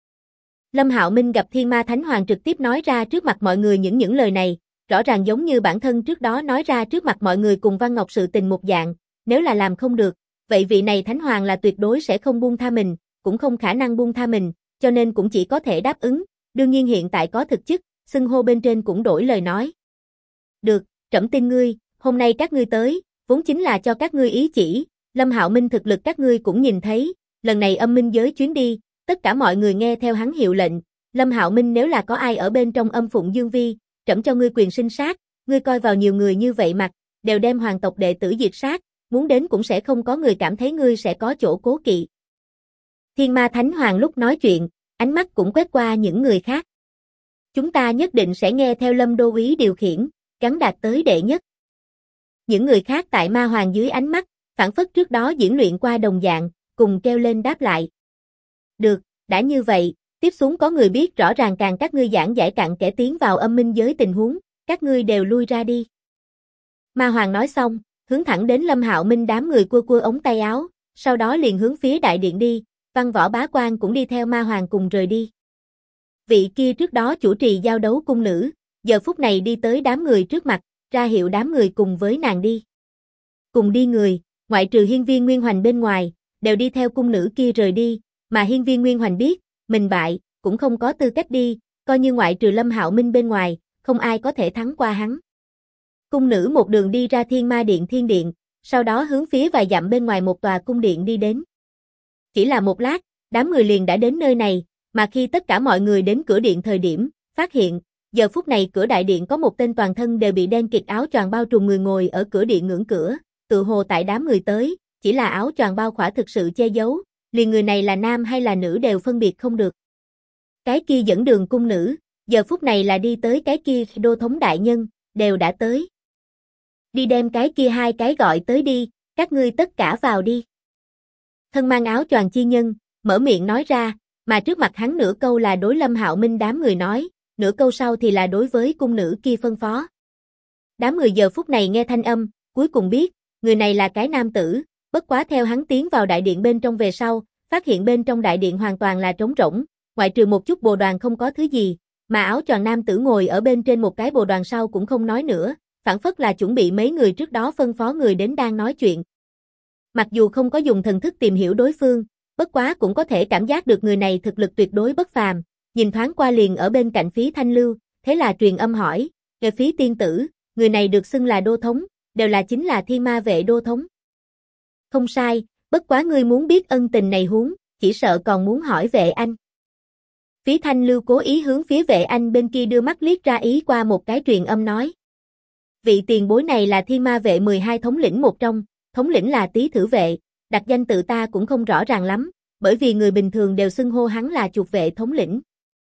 Lâm Hạo Minh gặp Thiên Ma Thánh Hoàng trực tiếp nói ra trước mặt mọi người những lời này, rõ ràng giống như bản thân trước đó nói ra trước mặt mọi người cùng Văn Ngọc sự tình một dạng, nếu là làm không được, vậy vị này Thánh Hoàng là tuyệt đối sẽ không buông tha mình, cũng không khả năng buông tha mình, cho nên cũng chỉ có thể đáp ứng, đương nhiên hiện tại có thực chức, xưng hô bên trên cũng đổi lời nói. Được, trẫm tin ngươi, hôm nay các ngươi tới, vốn chính là cho các ngươi ý chỉ, Lâm Hạo Minh thực lực các ngươi cũng nhìn thấy, lần này âm minh giới chuyến đi, tất cả mọi người nghe theo hắn hiệu lệnh, Lâm Hạo Minh nếu là có ai ở bên trong âm phụng dương vi, trẫm cho ngươi quyền sinh sát, ngươi coi vào nhiều người như vậy mặt, đều đem hoàng tộc đệ tử diệt sát, muốn đến cũng sẽ không có người cảm thấy ngươi sẽ có chỗ cố kỵ. Thiên Ma Thánh Hoàng lúc nói chuyện, ánh mắt cũng quét qua những người khác. Chúng ta nhất định sẽ nghe theo Lâm đô úy điều khiển, gắn đạt tới đệ nhất. Những người khác tại Ma Hoàng dưới ánh mắt, phản phất trước đó diễn luyện qua đồng dạng, cùng kêu lên đáp lại. Được, đã như vậy, tiếp xuống có người biết rõ ràng càng các ngươi giảng giải cặn kẽ tiến vào âm minh giới tình huống, các ngươi đều lui ra đi. Ma Hoàng nói xong, hướng thẳng đến Lâm Hạo Minh đám người cua cua ống tay áo, sau đó liền hướng phía đại điện đi, Văn Võ Bá Quan cũng đi theo Ma Hoàng cùng rời đi. Vị kia trước đó chủ trì giao đấu cung nữ, giờ phút này đi tới đám người trước mặt, ra hiệu đám người cùng với nàng đi. Cùng đi người, ngoại trừ Hiên Viên Nguyên Hoành bên ngoài, đều đi theo cung nữ kia rời đi, mà Hiên Viên Nguyên Hoành biết, mình bại, cũng không có tư cách đi, coi như ngoại trừ Lâm Hạo Minh bên ngoài, không ai có thể thắng qua hắn. Cung nữ một đường đi ra Thiên Ma Điện Thiên Điện, sau đó hướng phía vài dặm bên ngoài một tòa cung điện đi đến. Chỉ là một lát, đám người liền đã đến nơi này, mà khi tất cả mọi người đến cửa điện thời điểm, phát hiện, giờ phút này cửa đại điện có một tên toàn thân đều bị đen kịt áo choàng bao trùm người ngồi ở cửa điện ngưỡng cửa, tự hồ tại đám người tới, chỉ là áo choàng bao khỏa thực sự che giấu, liền người này là nam hay là nữ đều phân biệt không được. Cái kia dẫn đường cung nữ, giờ phút này là đi tới cái kia đô thống đại nhân, đều đã tới. Đi đem cái kia hai cái gọi tới đi, các ngươi tất cả vào đi. Thân mang áo choàng chi nhân, mở miệng nói ra, mà trước mặt hắn nửa câu là đối Lâm Hạo Minh đám người nói, nửa câu sau thì là đối với cung nữ kia phân phó. Đám người giờ phút này nghe thanh âm, cuối cùng biết, người này là cái nam tử, bất quá theo hắn tiến vào đại điện bên trong về sau, phát hiện bên trong đại điện hoàn toàn là trống rỗng, ngoại trừ một chút bồ đoàn không có thứ gì, mà áo choàng nam tử ngồi ở bên trên một cái bồ đoàn sau cũng không nói nữa, phản phất là chuẩn bị mấy người trước đó phân phó người đến đang nói chuyện. Mặc dù không có dùng thần thức tìm hiểu đối phương, bất quá cũng có thể cảm giác được người này thực lực tuyệt đối bất phàm, nhìn thoáng qua liền ở bên cạnh Phí Thanh Lưu, thế là truyền âm hỏi, "Nghe Phí tiên tử, người này được xưng là đô thống, đều là chính là Thiên Ma vệ đô thống." "Không sai, bất quá ngươi muốn biết ân tình này huống, chỉ sợ còn muốn hỏi Vệ Anh." Phí Thanh Lưu cố ý hướng phía Vệ Anh bên kia đưa mắt liếc ra ý qua một cái truyền âm nói. Vị tiền bối này là Thiên Ma vệ 12 thống lĩnh một trong, thống lĩnh là Tý Thử vệ, đặt danh tự ta cũng không rõ ràng lắm, bởi vì người bình thường đều xưng hô hắn là Chuột vệ thống lĩnh.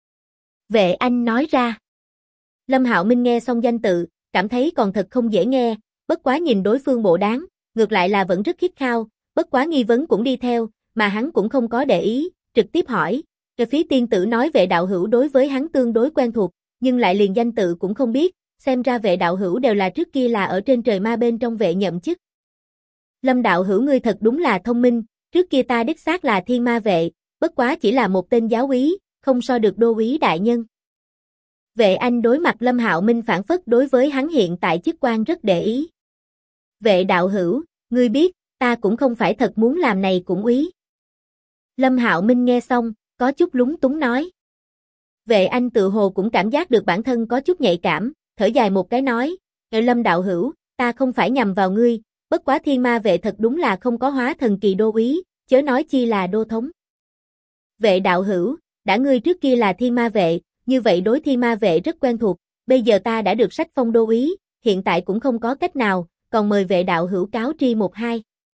Vệ Anh nói ra. Lâm Hạo Minh nghe xong danh tự, cảm thấy còn thật không dễ nghe, bất quá nhìn đối phương bộ dáng, ngược lại là vẫn rất khít khao, bất quá nghi vấn cũng đi theo, mà hắn cũng không có để ý, trực tiếp hỏi. Cái Phí tiên tử nói Vệ đạo hữu đối với hắn tương đối quen thuộc, nhưng lại liền danh tự cũng không biết, xem ra Vệ đạo hữu đều là trước kia là ở trên trời ma bên trong vệ nhậm chức. Lâm đạo hữu ngươi thật đúng là thông minh, trước kia ta đích xác là Thiên Ma vệ, bất quá chỉ là một tên giáo úy, không so được đô úy đại nhân. Vệ Anh đối mặt Lâm Hạo Minh phản phất đối với hắn hiện tại chức quan rất để ý. Vệ đạo hữu, ngươi biết, ta cũng không phải thật muốn làm này cũng úy. Lâm Hạo Minh nghe xong, có chút lúng túng nói. Vệ Anh tự hồ cũng cảm giác được bản thân có chút nhạy cảm, thở dài một cái nói, Lâm đạo hữu, ta không phải nhằm vào ngươi, bất quá Thiên Ma vệ thật đúng là không có hóa thần kỳ đô úy, chớ nói chi là đô thống. Vệ đạo hữu, đã ngươi trước kia là Thiên Ma vệ, như vậy đối Thiên Ma vệ rất quen thuộc, bây giờ ta đã được sách phong đô úy, hiện tại cũng không có cách nào, còn mời vệ đạo hữu cáo tri một hai.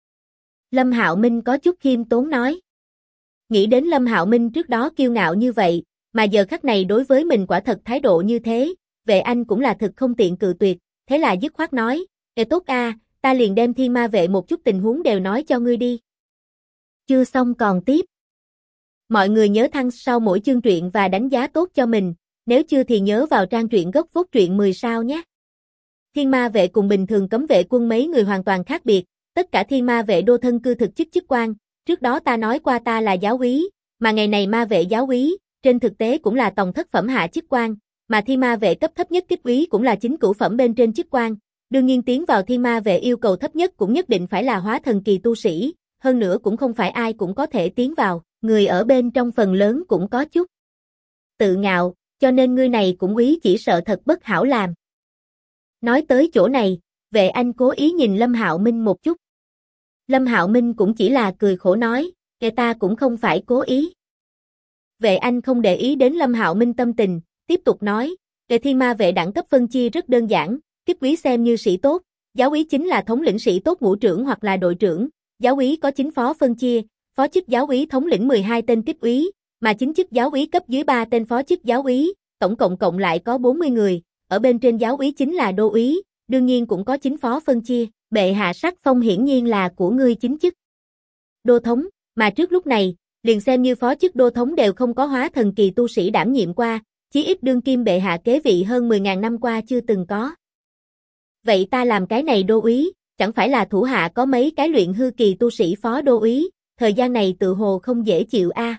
Lâm Hạo Minh có chút khiêm tốn nói. Nghĩ đến Lâm Hạo Minh trước đó kiêu ngạo như vậy, mà giờ khắc này đối với mình quả thật thái độ như thế, Vệ Anh cũng là thực không tiện cự tuyệt, thế là dứt khoát nói, tốt a, ta liền đem Thiên Ma vệ một chút tình huống đều nói cho ngươi đi. Chưa xong còn tiếp. Mọi người nhớ thăng sau mỗi chương truyện và đánh giá tốt cho mình, nếu chưa thì nhớ vào trang truyện gốc phốt truyện 10 sao nhé. Thiên Ma vệ cùng bình thường cấm vệ quân mấy người hoàn toàn khác biệt, tất cả Thiên Ma vệ đô thân cư thực chức chức quan, trước đó ta nói qua ta là giáo úy, mà ngày này ma vệ giáo úy, trên thực tế cũng là tòng thất phẩm hạ chức quan, mà Thiên Ma vệ cấp thấp nhất kích úy cũng là chính cửu phẩm bên trên chức quan. Đương nhiên tiến vào Thiên Ma vệ yêu cầu thấp nhất cũng nhất định phải là hóa thần kỳ tu sĩ, hơn nữa cũng không phải ai cũng có thể tiến vào, người ở bên trong phần lớn cũng có chút tự ngạo, cho nên ngươi này cũng úy chỉ sợ thật bất hảo làm. Nói tới chỗ này, Vệ Anh cố ý nhìn Lâm Hạo Minh một chút. Lâm Hạo Minh cũng chỉ là cười khổ nói, kẻ ta cũng không phải cố ý. Vệ Anh không để ý đến Lâm Hạo Minh tâm tình, tiếp tục nói, kẻ Thiên Ma vệ đẳng cấp phân chia rất đơn giản, kích úy xem như sĩ tốt, giáo úy chính là thống lĩnh sĩ tốt ngũ trưởng hoặc là đội trưởng, giáo úy có 9 phó phân chia, phó chức giáo úy thống lĩnh 12 tên kích úy, mà chính chức giáo úy cấp dưới 3 tên phó chức giáo úy, tổng cộng lại có 40 người, ở bên trên giáo úy chính là đô úy, đương nhiên cũng có 9 phó phân chia, bệ hạ sắc phong hiển nhiên là của ngươi chính chức. Đô thống, mà trước lúc này, liền xem như phó chức đô thống đều không có hóa thần kỳ tu sĩ đảm nhiệm qua, chí ít đương kim bệ hạ kế vị hơn 10.000 năm qua chưa từng có. Vậy ta làm cái này đô úy, chẳng phải là thủ hạ có mấy cái luyện hư kỳ tu sĩ phó đô úy, thời gian này tự hồ không dễ chịu a.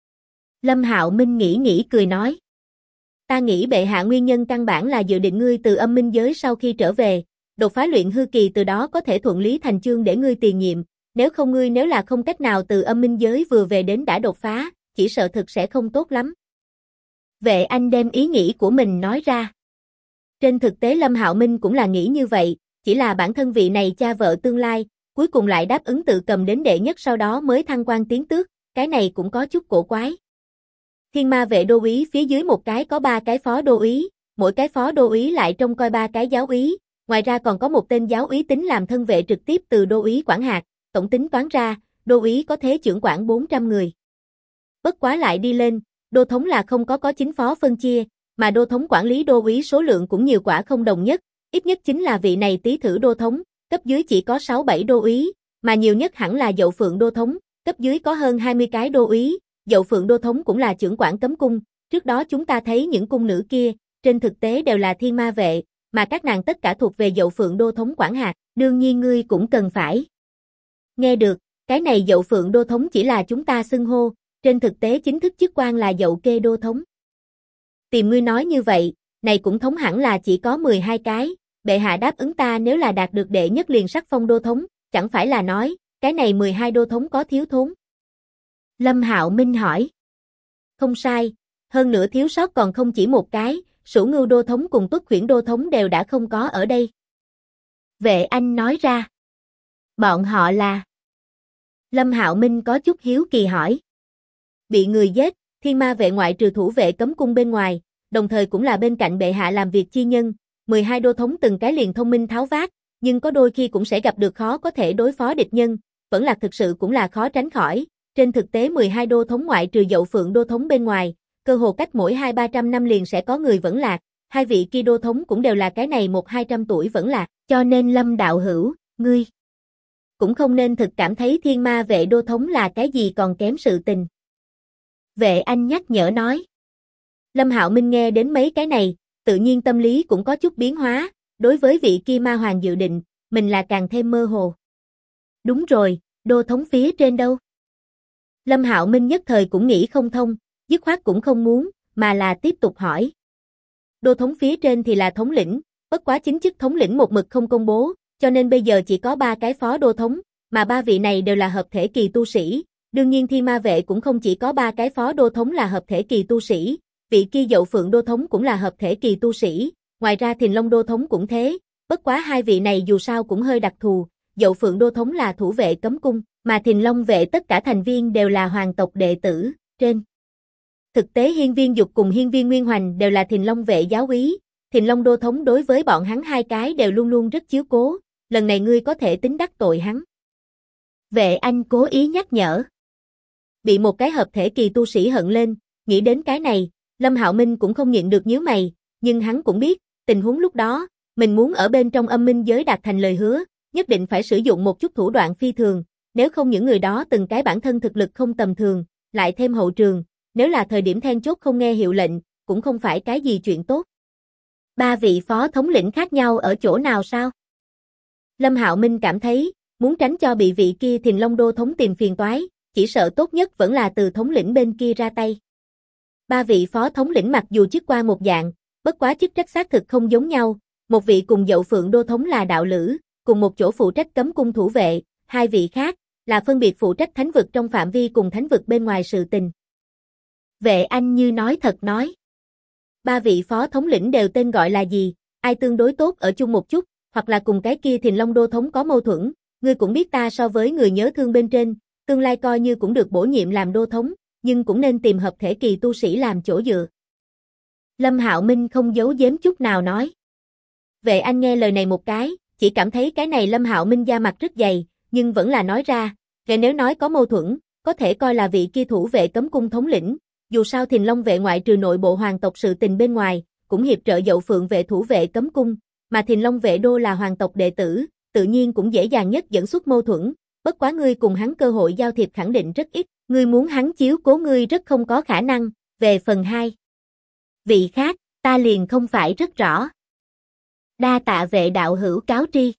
Lâm Hạo Minh nghĩ cười nói. Ta nghĩ bệ hạ nguyên nhân căn bản là dự định ngươi từ âm minh giới sau khi trở về, đột phá luyện hư kỳ từ đó có thể thuận lý thành chương để ngươi tiền nhiệm, nếu không ngươi nếu là không cách nào từ âm minh giới vừa về đến đã đột phá, chỉ sợ thực sẽ không tốt lắm. Vệ Anh đem ý nghĩ của mình nói ra. Trên thực tế Lâm Hạo Minh cũng là nghĩ như vậy, chỉ là bản thân vị này cha vợ tương lai, cuối cùng lại đáp ứng tự cầm đến đệ nhất sau đó mới thăng quan tiến tước, cái này cũng có chút cổ quái. Thiên Ma vệ đô úy phía dưới một cái có 3 cái phó đô úy, mỗi cái phó đô úy lại trông coi 3 cái giáo úy, ngoài ra còn có một tên giáo úy tính làm thân vệ trực tiếp từ đô úy quản hạt, tổng tính toán ra, đô úy có thế trưởng quản 400 người. Bất quá lại đi lên, đô thống là không có 9 phó phân chia, mà đô thống quản lý đô úy số lượng cũng nhiều quả không đồng nhất, ít nhất chính là vị này Tý Thử đô thống, cấp dưới chỉ có 6-7 đô úy, mà nhiều nhất hẳn là Dậu Phượng đô thống, cấp dưới có hơn 20 cái đô úy, Dậu Phượng Đô thống cũng là chưởng quản cấm cung, trước đó chúng ta thấy những cung nữ kia, trên thực tế đều là thiên ma vệ, mà các nàng tất cả thuộc về Dậu Phượng Đô thống quản hạt, đương nhiên ngươi cũng cần phải. Nghe được, cái này Dậu Phượng Đô thống chỉ là chúng ta xưng hô, trên thực tế chính thức chức quan là Dậu Kê Đô thống. Tìm ngươi nói như vậy, này cũng thống hẳn là chỉ có 12 cái, bệ hạ đáp ứng ta nếu là đạt được đệ nhất liền sắc phong đô thống, chẳng phải là nói, cái này 12 đô thống có thiếu thốn. Lâm Hạo Minh hỏi. Không sai, hơn nữa thiếu sót còn không chỉ một cái, Sủ Ngưu Đô thống cùng Tuất Khuyển Đô thống đều đã không có ở đây. Vệ Anh nói ra. Bọn họ là... Lâm Hạo Minh có chút hiếu kỳ hỏi. Bị người giết, thiên ma vệ ngoại trừ thủ vệ cấm cung bên ngoài, đồng thời cũng là bên cạnh bệ hạ làm việc chi nhân, 12 đô thống từng cái liền thông minh tháo vát, nhưng có đôi khi cũng sẽ gặp được khó có thể đối phó địch nhân, vẫn lạc thực sự cũng là khó tránh khỏi. Trên thực tế 12 đô thống ngoại trừ Dậu Phượng Đô thống bên ngoài, cơ hồ cách mỗi 200-300 năm liền sẽ có người vẫn lạc, hai vị kia đô thống cũng đều là cái này 100-200 tuổi vẫn lạc, cho nên Lâm đạo hữu, ngươi cũng không nên thực cảm thấy thiên ma vệ đô thống là cái gì còn kém sự tình. Vệ Anh nhắc nhở nói. Lâm Hạo Minh nghe đến mấy cái này, tự nhiên tâm lý cũng có chút biến hóa, đối với vị kia ma hoàng dự định, mình là càng thêm mơ hồ. Đúng rồi, đô thống phía trên đâu? Lâm Hạo Minh nhất thời cũng nghĩ không thông, dứt khoát cũng không muốn, mà là tiếp tục hỏi. Đô thống phía trên thì là thống lĩnh, bất quá chính chức thống lĩnh một mực không công bố, cho nên bây giờ chỉ có 3 cái phó đô thống, mà 3 vị này đều là hợp thể kỳ tu sĩ. Đương nhiên Thiên Ma vệ cũng không chỉ có 3 cái phó đô thống là hợp thể kỳ tu sĩ, vị kia Dậu Phượng Đô thống cũng là hợp thể kỳ tu sĩ, ngoài ra Thìn Long Đô thống cũng thế, bất quá hai vị này dù sao cũng hơi đặc thù, Dậu Phượng Đô thống là thủ vệ cấm cung, mà Thìn Long vệ tất cả thành viên đều là hoàng tộc đệ tử, trên thực tế Hiên Viên Dục cùng Hiên Viên Nguyên Hoành đều là Thìn Long vệ giáo úy, Thìn Long Đô thống đối với bọn hắn hai cái đều luôn luôn rất chiếu cố, lần này ngươi có thể tính đắc tội hắn. Vệ Anh cố ý nhắc nhở. Bị một cái hợp thể kỳ tu sĩ hận lên, nghĩ đến cái này, Lâm Hạo Minh cũng không nhịn được nhíu mày, nhưng hắn cũng biết, tình huống lúc đó, mình muốn ở bên trong âm minh giới đạt thành lời hứa, nhất định phải sử dụng một chút thủ đoạn phi thường, nếu không những người đó từng cái bản thân thực lực không tầm thường, lại thêm hậu trường, nếu là thời điểm then chốt không nghe hiệu lệnh, cũng không phải cái gì chuyện tốt. 3 vị phó thống lĩnh khác nhau ở chỗ nào sao? Lâm Hạo Minh cảm thấy, muốn tránh cho bị vị kia Thìn Long Đô thống tìm phiền toái, chỉ sợ tốt nhất vẫn là từ thống lĩnh bên kia ra tay. 3 vị phó thống lĩnh mặc dù chức quan một dạng, bất quá chức trách xác thực không giống nhau, một vị cùng Dậu Phượng Đô thống là đạo lữ, cùng một chỗ phụ trách cấm cung thủ vệ, hai vị khác là phân biệt phụ trách thánh vực trong phạm vi cùng thánh vực bên ngoài sự tình. Vệ Anh như nói thật nói. 3 vị phó thống lĩnh đều tên gọi là gì, ai tương đối tốt ở chung một chút, hoặc là cùng cái kia Thìn Long Đô thống có mâu thuẫn, ngươi cũng biết ta so với người nhớ thương bên trên, tương lai coi như cũng được bổ nhiệm làm đô thống, nhưng cũng nên tìm hợp thể kỳ tu sĩ làm chỗ dựa. Lâm Hạo Minh không giấu giếm chút nào nói. Vệ Anh nghe lời này một cái, chỉ cảm thấy cái này Lâm Hạo Minh da mặt rất dày, nhưng vẫn là nói ra, nếu nói có mâu thuẫn, có thể coi là vị kia thủ vệ cấm cung thống lĩnh, dù sao Thìn Long vệ ngoại trừ nội bộ hoàng tộc sự tình bên ngoài, cũng hiệp trợ Dậu Phượng vệ thủ vệ cấm cung, mà Thìn Long vệ đô là hoàng tộc đệ tử, tự nhiên cũng dễ dàng nhất dẫn xuất mâu thuẫn, bất quá ngươi cùng hắn cơ hội giao thiệp khẳng định rất ít, ngươi muốn hắn chiếu cố ngươi rất không có khả năng, về phần 2. Vị khác, ta liền không phải rất rõ. Đa tạ vệ đạo hữu cáo tri.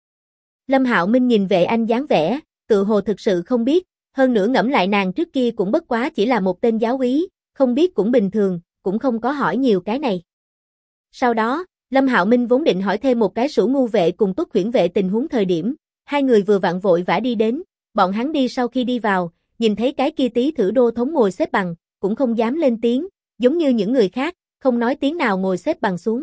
Lâm Hạo Minh nhìn Vệ Anh dáng vẻ, tự hồ thực sự không biết, hơn nữa ngẫm lại nàng trước kia cũng bất quá chỉ là một tên giáo úy, không biết cũng bình thường, cũng không có hỏi nhiều cái này. Sau đó, Lâm Hạo Minh vốn định hỏi thêm một cái Sủ Ngưu vệ cùng Tuất Khuyển vệ tình huống thời điểm, hai người vừa vặn vội vã đi đến, bọn hắn đi sau khi đi vào, nhìn thấy cái kia tí thử đô thống ngồi xếp bằng, cũng không dám lên tiếng, giống như những người khác, không nói tiếng nào ngồi xếp bằng xuống.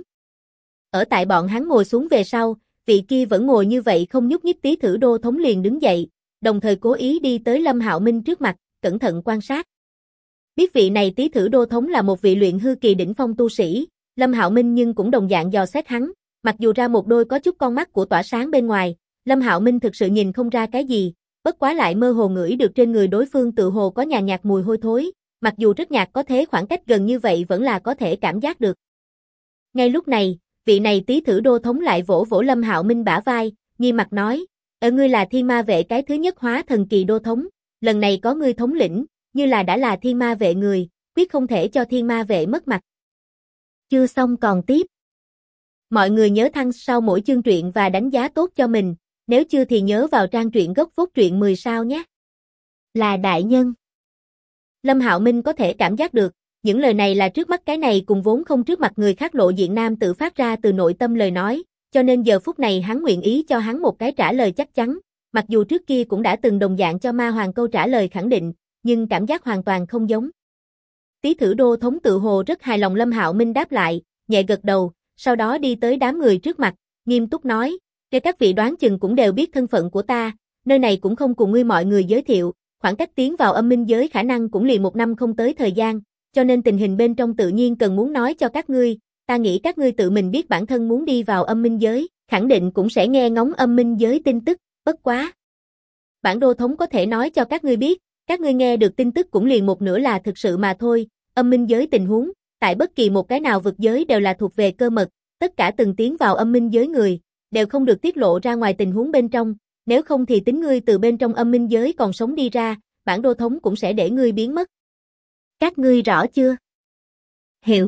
Ở tại bọn hắn ngồi xuống về sau, vị kia vẫn ngồi như vậy không nhúc nhích tí thử đô thống liền đứng dậy, đồng thời cố ý đi tới Lâm Hạo Minh trước mặt, cẩn thận quan sát. Biết vị này tí thử đô thống là một vị luyện hư kỳ đỉnh phong tu sĩ, Lâm Hạo Minh nhưng cũng đồng dạng dò xét hắn, mặc dù ra một đôi có chút con mắt của tỏa sáng bên ngoài, Lâm Hạo Minh thực sự nhìn không ra cái gì, bất quá lại mơ hồ ngửi được trên người đối phương tự hồ có nhàn nhạt mùi hôi thối, mặc dù rất nhạt có thế khoảng cách gần như vậy vẫn là có thể cảm giác được. Ngay lúc này, vị này tí thử đô thống lại vỗ vỗ Lâm Hạo Minh bả vai, nghi mặt nói, ngươi là Thiên Ma vệ cái thứ nhất hóa thần kỳ đô thống, lần này có ngươi thống lĩnh, như là đã là thiên ma vệ người, quyết không thể cho thiên ma vệ mất mặt. Chưa xong còn tiếp. Mọi người nhớ thăng sau mỗi chương truyện và đánh giá tốt cho mình, nếu chưa thì nhớ vào trang truyện gốc phốt truyện 10 sao nhé. Là đại nhân. Lâm Hạo Minh có thể cảm giác được, những lời này là trước mắt cái này cùng vốn không trước mặt người khác lộ diện nam tự phát ra từ nội tâm lời nói, cho nên giờ phút này hắn nguyện ý cho hắn một cái trả lời chắc chắn, mặc dù trước kia cũng đã từng đồng dạng cho Ma Hoàng câu trả lời khẳng định, nhưng cảm giác hoàn toàn không giống. Tý Thử Đô thống tự hồ rất hài lòng Lâm Hạo Minh đáp lại, nhẹ gật đầu, sau đó đi tới đám người trước mặt, nghiêm túc nói, "Kể các vị đoán chừng cũng đều biết thân phận của ta, nơi này cũng không cùng ngươi mọi người giới thiệu, khoảng cách tiến vào âm minh giới khả năng cũng liền 1 năm không tới thời gian, cho nên tình hình bên trong tự nhiên cần muốn nói cho các ngươi, ta nghĩ các ngươi tự mình biết bản thân muốn đi vào âm minh giới, khẳng định cũng sẽ nghe ngóng âm minh giới tin tức, bất quá. Bản đô thống có thể nói cho các ngươi biết, các ngươi nghe được tin tức cũng liền một nửa là thực sự mà thôi, âm minh giới tình huống, tại bất kỳ một cái nào vực giới đều là thuộc về cơ mật, tất cả từng tiến vào âm minh giới người, đều không được tiết lộ ra ngoài tình huống bên trong, nếu không thì tính ngươi từ bên trong âm minh giới còn sống đi ra, bản đô thống cũng sẽ để ngươi biến mất. Các ngươi rõ chưa?" Hiểu.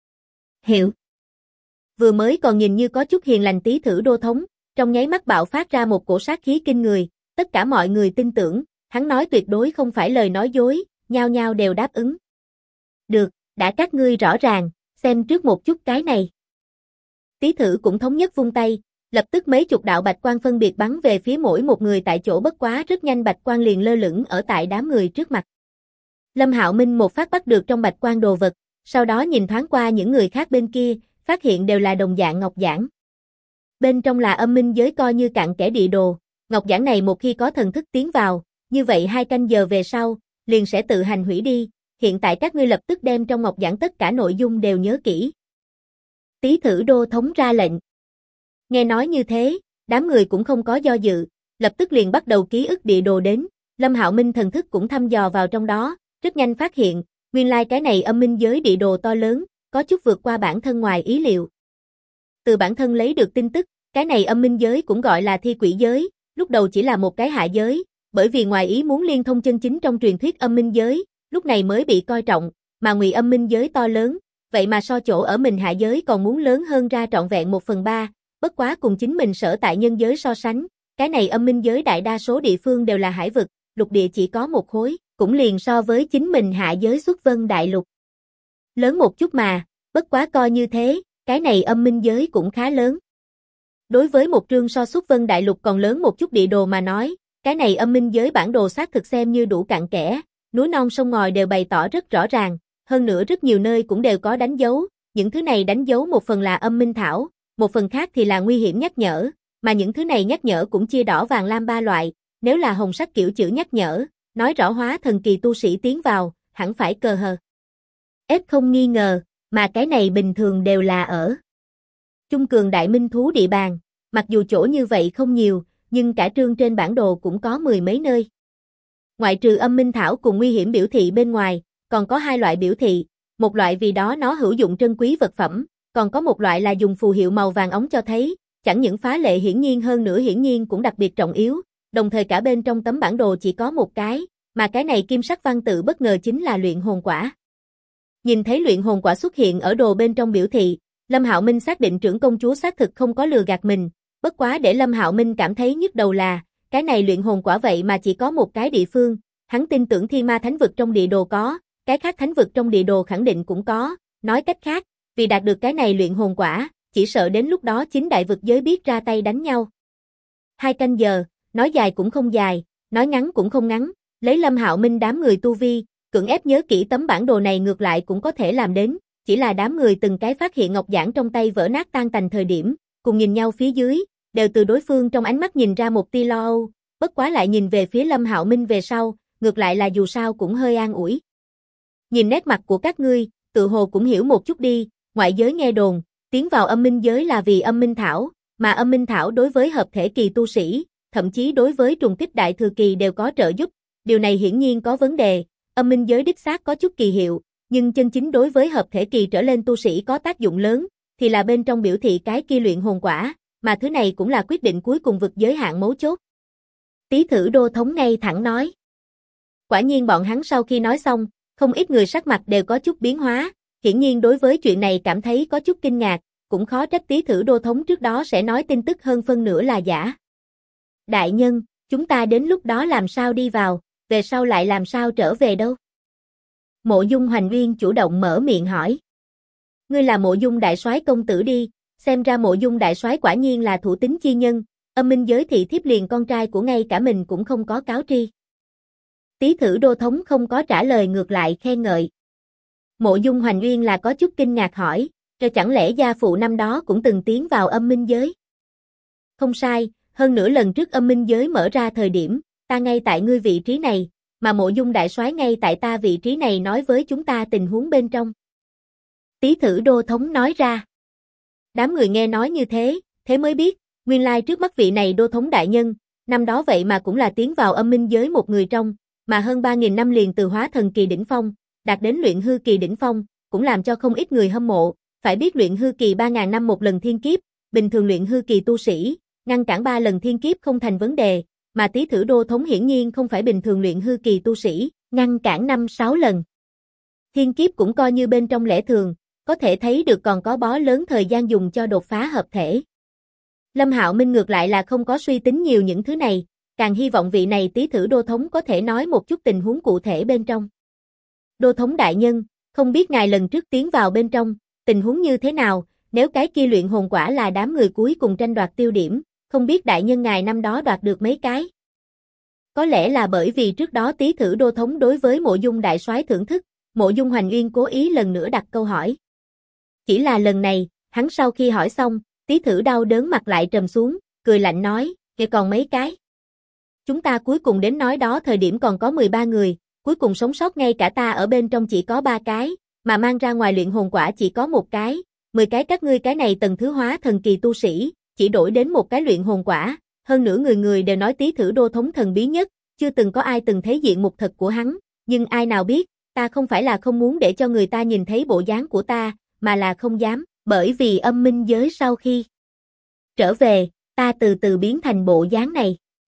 Hiểu. Vừa mới còn nhìn như có chút hiền lành Tý Thử Đô thống, trong nháy mắt bạo phát ra một cổ sát khí kinh người, tất cả mọi người tin tưởng, hắn nói tuyệt đối không phải lời nói dối, nhao nhao đều đáp ứng. Được, đã các ngươi rõ ràng, xem trước một chút cái này. Tý Thử cũng thống nhất vung tay, lập tức mấy chục đạo bạch quang phân biệt bắn về phía mỗi một người tại chỗ, bất quá rất nhanh bạch quang liền lơ lửng ở tại đám người trước mặt. Lâm Hạo Minh một phát bắt được trong bạch quang đồ vật, sau đó nhìn thoáng qua những người khác bên kia, phát hiện đều là đồng dạng ngọc giản. Bên trong là âm minh giới coi như cặn kẽ địa đồ, ngọc giản này một khi có thần thức tiến vào, như vậy 2 canh giờ về sau, liền sẽ tự hành hủy đi, hiện tại các ngươi lập tức đem trong ngọc giản tất cả nội dung đều nhớ kỹ. Tý Thử Đô thống ra lệnh. Nghe nói như thế, đám người cũng không có do dự, lập tức liền bắt đầu ký ức địa đồ đến, Lâm Hạo Minh thần thức cũng thăm dò vào trong đó, rất nhanh phát hiện, nguyên lai cái này âm minh giới địa đồ to lớn, có chút vượt qua bản thân ngoài ý liệu. Từ bản thân lấy được tin tức, cái này âm minh giới cũng gọi là thi quỷ giới, lúc đầu chỉ là một cái hạ giới, bởi vì ngoài ý muốn liên thông chân chính trong truyền thuyết âm minh giới, lúc này mới bị coi trọng, mà ngụy âm minh giới to lớn, vậy mà so chỗ ở mình hạ giới còn muốn lớn hơn ra trọn vẹn 1/3, bất quá cùng chính mình sở tại nhân giới so sánh, cái này âm minh giới đại đa số địa phương đều là hải vực, lục địa chỉ có một khối, cũng liền so với chính mình hạ giới Xuất Vân Đại Lục. Lớn một chút mà, bất quá coi như thế, cái này âm minh giới cũng khá lớn. Đối với một trương so Xuất Vân Đại Lục còn lớn một chút địa đồ mà nói, cái này âm minh giới bản đồ xác thực xem như đủ cặn kẽ, núi non sông ngòi đều bày tỏ rất rõ ràng, hơn nữa rất nhiều nơi cũng đều có đánh dấu, những thứ này đánh dấu một phần là âm minh thảo, một phần khác thì là nguy hiểm nhắc nhở, mà những thứ này nhắc nhở cũng chia đỏ vàng lam 3 loại, nếu là hồng sắc kiểu chữ nhắc nhở, nói rõ hóa thần kỳ tu sĩ tiến vào, hẳn phải cờ hờ. Ép không nghi ngờ, mà cái này bình thường đều là ở Trung Cường Đại Minh thú địa bàn, mặc dù chỗ như vậy không nhiều, nhưng cả trương trên bản đồ cũng có 10 mấy nơi. Ngoại trừ âm minh thảo cùng nguy hiểm biểu thị bên ngoài, còn có 2 loại biểu thị, một loại vì đó nó hữu dụng trân quý vật phẩm, còn có một loại là dùng phù hiệu màu vàng óng cho thấy, chẳng những phá lệ hiển nhiên hơn nữa hiển nhiên cũng đặc biệt trọng yếu, đồng thời cả bên trong tấm bản đồ chỉ có một cái, mà cái này kim sắc văn tự bất ngờ chính là luyện hồn quả. Nhìn thấy luyện hồn quả xuất hiện ở đồ bên trong biểu thị, Lâm Hạo Minh xác định trưởng công chúa xác thực không có lừa gạt mình, bất quá để Lâm Hạo Minh cảm thấy nhức đầu là, cái này luyện hồn quả vậy mà chỉ có một cái địa phương, hắn tin tưởng Thiên Ma Thánh vực trong địa đồ có, cái khác thánh vực trong địa đồ khẳng định cũng có, nói cách khác, vì đạt được cái này luyện hồn quả, chỉ sợ đến lúc đó chính đại vực giới biết ra tay đánh nhau. 2 canh giờ, nói dài cũng không dài, nói ngắn cũng không ngắn, lấy Lâm Hạo Minh đám người tu vi, cưỡng ép nhớ kỹ tấm bản đồ này ngược lại cũng có thể làm đến, chỉ là đám người từng cái phát hiện ngọc giản trong tay vỡ nát tan tành thời điểm, cùng nhìn nhau phía dưới, đều từ đối phương trong ánh mắt nhìn ra một tia lo âu, bất quá lại nhìn về phía Lâm Hạo Minh về sau, ngược lại là dù sao cũng hơi an ủi. Nhìn nét mặt của các ngươi, tự hồ cũng hiểu một chút đi, ngoại giới nghe đồn, tiến vào âm minh giới là vì âm minh thảo, mà âm minh thảo đối với hợp thể kỳ tu sĩ, thậm chí đối với trùng kích đại thừa kỳ đều có trợ giúp, điều này hiển nhiên có vấn đề, âm minh giới đích xác có chút kỳ hiệu, nhưng chân chính đối với hợp thể kỳ trở lên tu sĩ có tác dụng lớn, thì là bên trong biểu thị cái kia luyện hồn quả, mà thứ này cũng là quyết định cuối cùng vực giới hạn mấu chốt. Tý Thử Đô thống ngay thẳng nói. Quả nhiên bọn hắn sau khi nói xong, không ít người sắc mặt đều có chút biến hóa, hiển nhiên đối với chuyện này cảm thấy có chút kinh ngạc, cũng khó trách Tý Thử Đô thống trước đó sẽ nói tin tức hơn phân nửa là giả. Đại nhân, chúng ta đến lúc đó làm sao đi vào, về sau lại làm sao trở về đâu? Mộ Dung Hoành Uyên chủ động mở miệng hỏi. Ngươi là Mộ Dung đại soái công tử đi, xem ra Mộ Dung đại soái quả nhiên là thủ tín chi nhân, Âm Minh giới thị thiếp liền con trai của ngay cả mình cũng không có cáo tri. Tý Thử Đô thống không có trả lời, ngược lại khen ngợi. Mộ Dung Hoành Uyên là có chút kinh ngạc hỏi, rồi chẳng lẽ gia phụ năm đó cũng từng tiến vào Âm Minh giới? Không sai, hơn nữa lần trước Âm Minh giới mở ra thời điểm, ta ngay tại ngươi vị trí này, mà Mộ Dung đại soái ngay tại ta vị trí này nói với chúng ta tình huống bên trong. Tý Thử Đô thống nói ra. Đám người nghe nói như thế, thế mới biết, nguyên lai trước mắt vị này đô thống đại nhân, năm đó vậy mà cũng là tiến vào Âm Minh giới một người trong, mà hơn 3.000 năm liền từ hóa thần kỳ đỉnh phong, đạt đến luyện hư kỳ đỉnh phong, cũng làm cho không ít người hâm mộ, phải biết luyện hư kỳ 3.000 năm một lần thiên kiếp, bình thường luyện hư kỳ tu sĩ, ngăn cản 3 lần thiên kiếp không thành vấn đề, mà Tý Thử Đô thống hiển nhiên không phải bình thường luyện hư kỳ tu sĩ, ngăn cản 5-6 lần. Thiên kiếp cũng coi như bên trong lẽ thường, có thể thấy được còn có bó lớn thời gian dùng cho đột phá hợp thể. Lâm Hạo Minh ngược lại là không có suy tính nhiều những thứ này, càng hy vọng vị này Tý Thử Đô thống có thể nói một chút tình huống cụ thể bên trong. Đô thống đại nhân, không biết ngài lần trước tiến vào bên trong, tình huống như thế nào, nếu cái kia luyện hồn quả là đám người cuối cùng tranh đoạt tiêu điểm, không biết đại nhân ngài năm đó đoạt được mấy cái? Có lẽ là bởi vì trước đó Tý Thử Đô thống đối với Mộ Dung đại soái thưởng thức, Mộ Dung Hoành Uyên cố ý lần nữa đặt câu hỏi. Chỉ là lần này, hắn sau khi hỏi xong, Tý Thử đau đớn mặt lại trầm xuống, cười lạnh nói, kìa còn mấy cái. Chúng ta cuối cùng đến nói đó thời điểm còn có 13 người, cuối cùng sống sót ngay cả ta ở bên trong chỉ có 3 cái, mà mang ra ngoài luyện hồn quả chỉ có 1 cái, 10 cái các ngươi cái này tầng thứ hóa thần kỳ tu sĩ, chỉ đổi đến 1 cái luyện hồn quả, hơn nữa người người đều nói Tý Thử Đô thống thần bí nhất, chưa từng có ai từng thấy diện mục thật của hắn, nhưng ai nào biết, ta không phải là không muốn để cho người ta nhìn thấy bộ dáng của ta, mà là không dám, bởi vì Âm Minh giới sau khi trở về, ta từ từ biến thành bộ dáng này.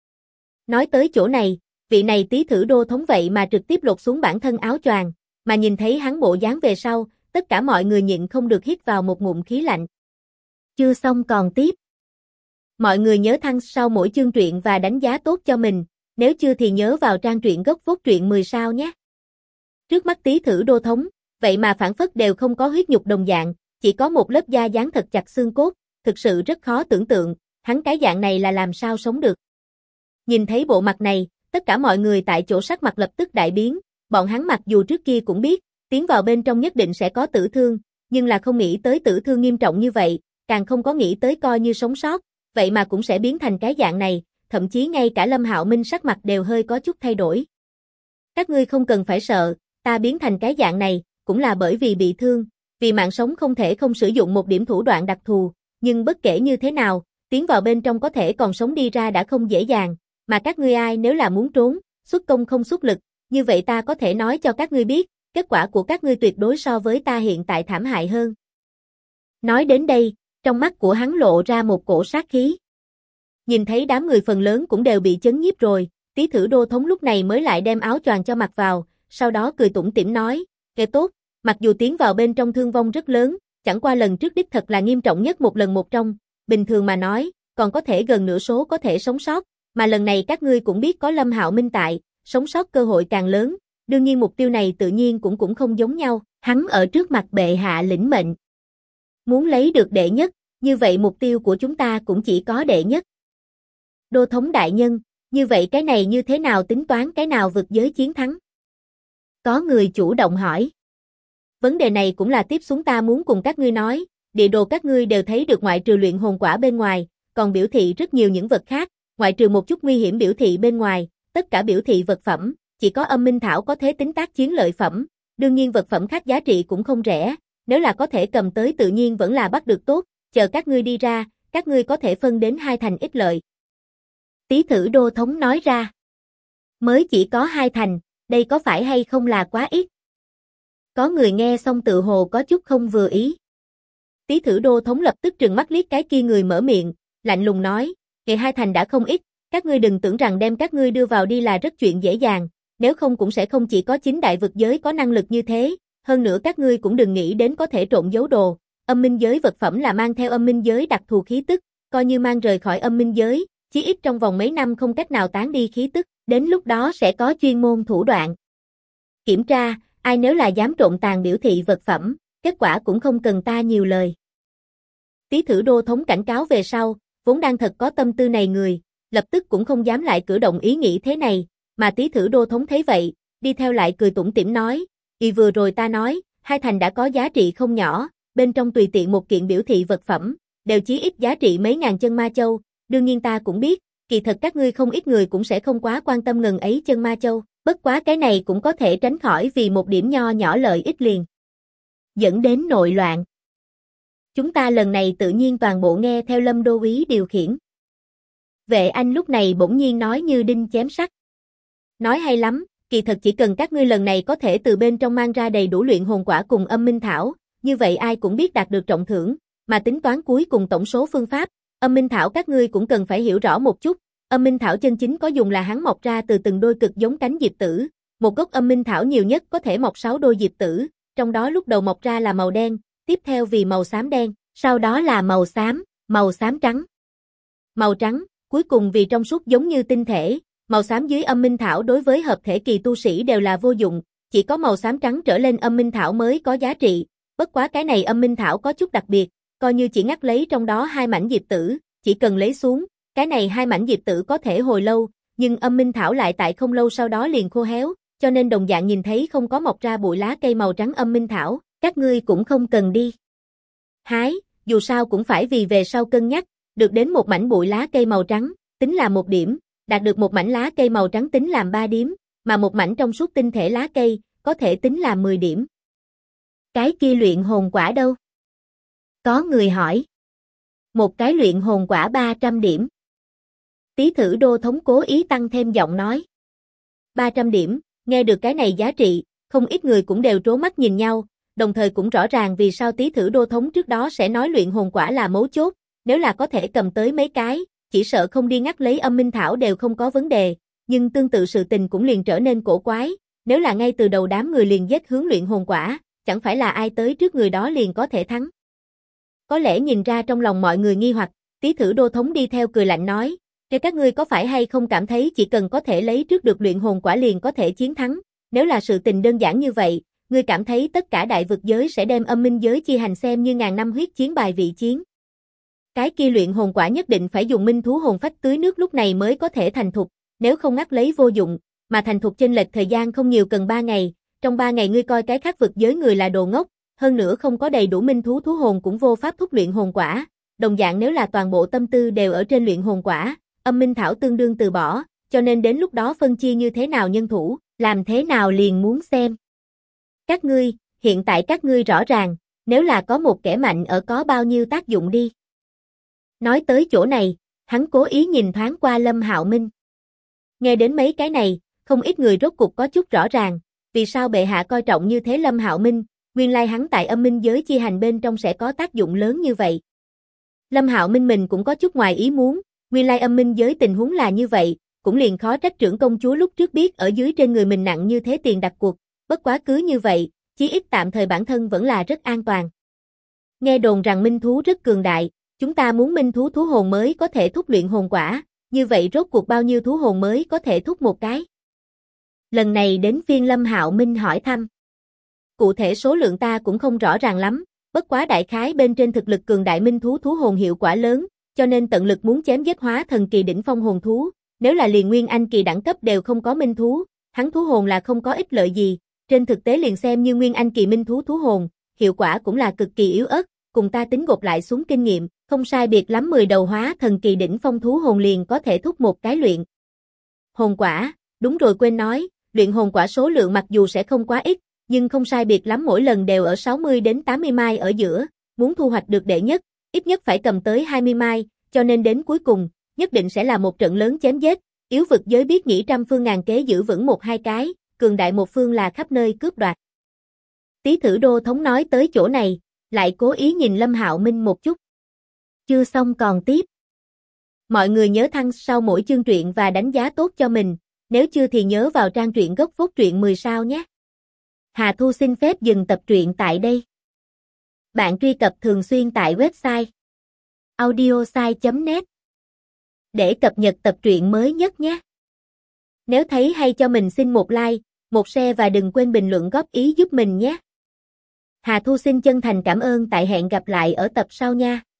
Nói tới chỗ này, vị này Tý Thử Đô thống vậy mà trực tiếp lột xuống bản thân áo choàng, mà nhìn thấy hắn bộ dáng về sau, tất cả mọi người nhịn không được hít vào một ngụm khí lạnh. Chưa xong còn tiếp. Mọi người nhớ thăng sau mỗi chương truyện và đánh giá tốt cho mình, nếu chưa thì nhớ vào trang truyện gốc phốt truyện 10 sao nhé. Trước mắt Tý Thử Đô thống, vậy mà phản phất đều không có huyết nhục đồng dạng, chỉ có một lớp da dán thật chặt xương cốt, thực sự rất khó tưởng tượng, hắn cái dạng này là làm sao sống được. Nhìn thấy bộ mặt này, tất cả mọi người tại chỗ sắc mặt lập tức đại biến, bọn hắn mặc dù trước kia cũng biết, tiến vào bên trong nhất định sẽ có tử thương, nhưng là không nghĩ tới tử thương nghiêm trọng như vậy, càng không có nghĩ tới coi như sống sót, vậy mà cũng sẽ biến thành cái dạng này, thậm chí ngay cả Lâm Hạo Minh sắc mặt đều hơi có chút thay đổi. Các ngươi không cần phải sợ, ta biến thành cái dạng này, cũng là bởi vì bị thương, vì mạng sống không thể không sử dụng một điểm thủ đoạn đặc thù, nhưng bất kể như thế nào, tiến vào bên trong có thể còn sống đi ra đã không dễ dàng, mà các ngươi ai nếu là muốn trốn, xuất công không xuất lực, như vậy ta có thể nói cho các ngươi biết, kết quả của các ngươi tuyệt đối so với ta hiện tại thảm hại hơn. Nói đến đây, trong mắt của hắn lộ ra một cổ sát khí. Nhìn thấy đám người phần lớn cũng đều bị chấn nhiếp rồi, Tý Thử Đô thống lúc này mới lại đem áo choàng cho mặc vào, sau đó cười tủm tỉm nói, kẻ tốt, mặc dù tiến vào bên trong thương vong rất lớn, chẳng qua lần trước đích thật là nghiêm trọng nhất một lần một trong, bình thường mà nói, còn có thể gần nửa số có thể sống sót, mà lần này các ngươi cũng biết có Lâm Hạo Minh tại, sống sót cơ hội càng lớn, đương nhiên mục tiêu này tự nhiên cũng không giống nhau, hắn ở trước mặt bệ hạ lĩnh mệnh. Muốn lấy được đệ nhất, như vậy mục tiêu của chúng ta cũng chỉ có đệ nhất. Đô thống đại nhân, như vậy cái này như thế nào tính toán cái nào vực giới chiến thắng? Có người chủ động hỏi. Vấn đề này cũng là tiếp xuống ta muốn cùng các ngươi nói, địa đồ các ngươi đều thấy được ngoại trừ luyện hồn quả bên ngoài, còn biểu thị rất nhiều những vật khác, ngoại trừ một chút nguy hiểm biểu thị bên ngoài, tất cả biểu thị vật phẩm, chỉ có âm minh thảo có thể tính tác chiến lợi phẩm, đương nhiên vật phẩm khác giá trị cũng không rẻ, nếu là có thể cầm tới tự nhiên vẫn là bắt được tốt, chờ các ngươi đi ra, các ngươi có thể phân đến 2 thành ích lợi. Tý Thử Đô thống nói ra. Mới chỉ có 2 thành, đây có phải hay không là quá ít? Có người nghe xong tự hồ có chút không vừa ý. Tý Thử Đô thống lập tức trừng mắt liếc cái kia người mở miệng, lạnh lùng nói, ngày 2 thành đã không ít, các ngươi đừng tưởng rằng đem các ngươi đưa vào đi là rất chuyện dễ dàng, nếu không cũng sẽ không chỉ có 9 đại vực giới có năng lực như thế, hơn nữa các ngươi cũng đừng nghĩ đến có thể trộn giấu đồ, âm minh giới vật phẩm là mang theo âm minh giới đặc thù khí tức, coi như mang rời khỏi âm minh giới, chí ít trong vòng mấy năm không cách nào tán đi khí tức, đến lúc đó sẽ có chuyên môn thủ đoạn. Kiểm tra, ai nếu là dám trộn tàn biểu thị vật phẩm, kết quả cũng không cần ta nhiều lời. Tý Thử Đô thống cảnh cáo về sau, vốn đang thật có tâm tư này người, lập tức cũng không dám lại cử động ý nghĩ thế này, mà Tý Thử Đô thống thấy vậy, đi theo lại cười tủm tỉm nói, vừa rồi ta nói, hai thành đã có giá trị không nhỏ, bên trong tùy tiện một kiện biểu thị vật phẩm, đều chí ít giá trị mấy ngàn chân ma châu, đương nhiên ta cũng biết, kỳ thật các ngươi không ít người cũng sẽ không quá quan tâm ngần ấy chân ma châu, bất quá cái này cũng có thể tránh khỏi vì một điểm nho nhỏ lợi ích liền dẫn đến nội loạn. Chúng ta lần này tự nhiên toàn bộ nghe theo Lâm đô úy điều khiển. Vệ Anh lúc này bỗng nhiên nói như đinh chém sắt. Nói hay lắm, kỳ thật chỉ cần các ngươi lần này có thể từ bên trong mang ra đầy đủ luyện hồn quả cùng âm minh thảo, như vậy ai cũng biết đạt được trọng thưởng, mà tính toán cuối cùng tổng số phương pháp, âm minh thảo các ngươi cũng cần phải hiểu rõ một chút, âm minh thảo chân chính có dùng là hắn mọc ra từ từng đôi cực giống cánh diệp tử, một gốc âm minh thảo nhiều nhất có thể mọc 6 đôi diệp tử, trong đó lúc đầu mọc ra là màu đen, tiếp theo vì màu xám đen, sau đó là màu xám trắng, màu trắng, cuối cùng vì trong suốt giống như tinh thể, màu xám dưới âm minh thảo đối với hợp thể kỳ tu sĩ đều là vô dụng, chỉ có màu xám trắng trở lên âm minh thảo mới có giá trị, bất quá cái này âm minh thảo có chút đặc biệt, coi như chỉ ngắt lấy trong đó 2 mảnh diệp tử, chỉ cần lấy xuống, cái này 2 mảnh diệp tử có thể hồi lâu, nhưng âm minh thảo lại tại không lâu sau đó liền khô héo, cho nên đồng dạng nhìn thấy không có mọc ra bụi lá cây màu trắng âm minh thảo, các ngươi cũng không cần đi hái, dù sao cũng phải vì về sau cân nhắc, được đến một mảnh bụi lá cây màu trắng, tính là 1 điểm, đạt được một mảnh lá cây màu trắng tính làm 3 điểm, mà một mảnh trong suốt tinh thể lá cây, có thể tính là 10 điểm. Cái kia luyện hồn quả đâu? Có người hỏi. Một cái luyện hồn quả 300 điểm. Tý Thử Đô thống cố ý tăng thêm giọng nói. 300 điểm, nghe được cái này giá trị, không ít người cũng đều trố mắt nhìn nhau, đồng thời cũng rõ ràng vì sao Tý Thử Đô thống trước đó sẽ nói luyện hồn quả là mấu chốt, nếu là có thể cầm tới mấy cái, chỉ sợ không đi ngắt lấy âm minh thảo đều không có vấn đề, nhưng tương tự sự tình cũng liền trở nên cổ quái, nếu là ngay từ đầu đám người liền giết hướng luyện hồn quả, chẳng phải là ai tới trước người đó liền có thể thắng. Có lẽ nhìn ra trong lòng mọi người nghi hoặc, Tý Thử Đô thống đi theo cười lạnh nói, "Thế các ngươi có phải hay không cảm thấy chỉ cần có thể lấy trước được luyện hồn quả liền có thể chiến thắng? Nếu là sự tình đơn giản như vậy, ngươi cảm thấy tất cả đại vực giới sẽ đem âm minh giới chi hành xem như ngàn năm huyết chiến bài vị chiến? Cái kia luyện hồn quả nhất định phải dùng minh thú hồn phách tưới nước lúc này mới có thể thành thục, nếu không ngắt lấy vô dụng, mà thành thục chênh lệch thời gian không nhiều cần 3 ngày, trong 3 ngày ngươi coi cái khác vực giới người là đồ ngốc, hơn nữa không có đầy đủ minh thú thú hồn cũng vô pháp thúc luyện hồn quả, đồng dạng nếu là toàn bộ tâm tư đều ở trên luyện hồn quả, âm minh thảo tương đương từ bỏ, cho nên đến lúc đó phân chia như thế nào nhân thủ, làm thế nào liền muốn xem. Các ngươi, hiện tại các ngươi rõ ràng, nếu là có một kẻ mạnh ở có bao nhiêu tác dụng đi." Nói tới chỗ này, hắn cố ý nhìn thoáng qua Lâm Hạo Minh. Nghe đến mấy cái này, không ít người rốt cục có chút rõ ràng, vì sao bệ hạ coi trọng như thế Lâm Hạo Minh, nguyên lai hắn tại âm minh giới chi hành bên trong sẽ có tác dụng lớn như vậy. Lâm Hạo Minh mình cũng có chút ngoài ý muốn, nguyên lai âm minh giới tình huống là như vậy, cũng liền khó trách trưởng công chúa lúc trước biết ở dưới trên người mình nặng như thế tiền đặt cuộc, bất quá cứ như vậy, chí ít tạm thời bản thân vẫn là rất an toàn. Nghe đồn rằng minh thú rất cường đại, chúng ta muốn minh thú thú hồn mới có thể thúc luyện hồn quả, như vậy rốt cuộc bao nhiêu thú hồn mới có thể thúc một cái? Lần này đến phiên Lâm Hạo Minh hỏi thăm. Cụ thể số lượng ta cũng không rõ ràng lắm, bất quá đại khái bên trên thực lực cường đại minh thú thú hồn hiệu quả lớn, cho nên tận lực muốn chém giết hóa thần kỳ đỉnh phong hồn thú, nếu là liền nguyên anh kỳ đẳng cấp đều không có minh thú, hắn thú hồn là không có ích lợi gì, trên thực tế liền xem như nguyên anh kỳ minh thú thú hồn, hiệu quả cũng là cực kỳ yếu ớt, cùng ta tính gộp lại xuống kinh nghiệm, không sai biệt lắm 10 đầu hóa thần kỳ đỉnh phong thú hồn liền có thể thúc một cái luyện hồn quả, đúng rồi quên nói, luyện hồn quả số lượng mặc dù sẽ không quá ít, nhưng không sai biệt lắm mỗi lần đều ở 60 đến 80 mai ở giữa, muốn thu hoạch được đệ nhất, ít nhất phải cầm tới 20 mai, cho nên đến cuối cùng, nhất định sẽ là một trận lớn chém giết, yếu vực giới biết nghĩ trăm phương ngàn kế giữ vững một hai cái, cường đại một phương là khắp nơi cướp đoạt. Tý Thử Đô thống nói tới chỗ này, lại cố ý nhìn Lâm Hạo Minh một chút. Chưa xong còn tiếp. Mọi người nhớ thăng sau mỗi chương truyện và đánh giá tốt cho mình, Nếu chưa thì nhớ vào trang truyện gốc phốt truyện 10 sao nhé. Hà Thu xin phép dừng tập truyện tại đây. Bạn truy cập thường xuyên tại website audiosai.net để cập nhật tập truyện mới nhất nhé. Nếu thấy hay cho mình xin một like, một share và đừng quên bình luận góp ý giúp mình nhé. Hà Thu xin chân thành cảm ơn, tại hẹn gặp lại ở tập sau nha.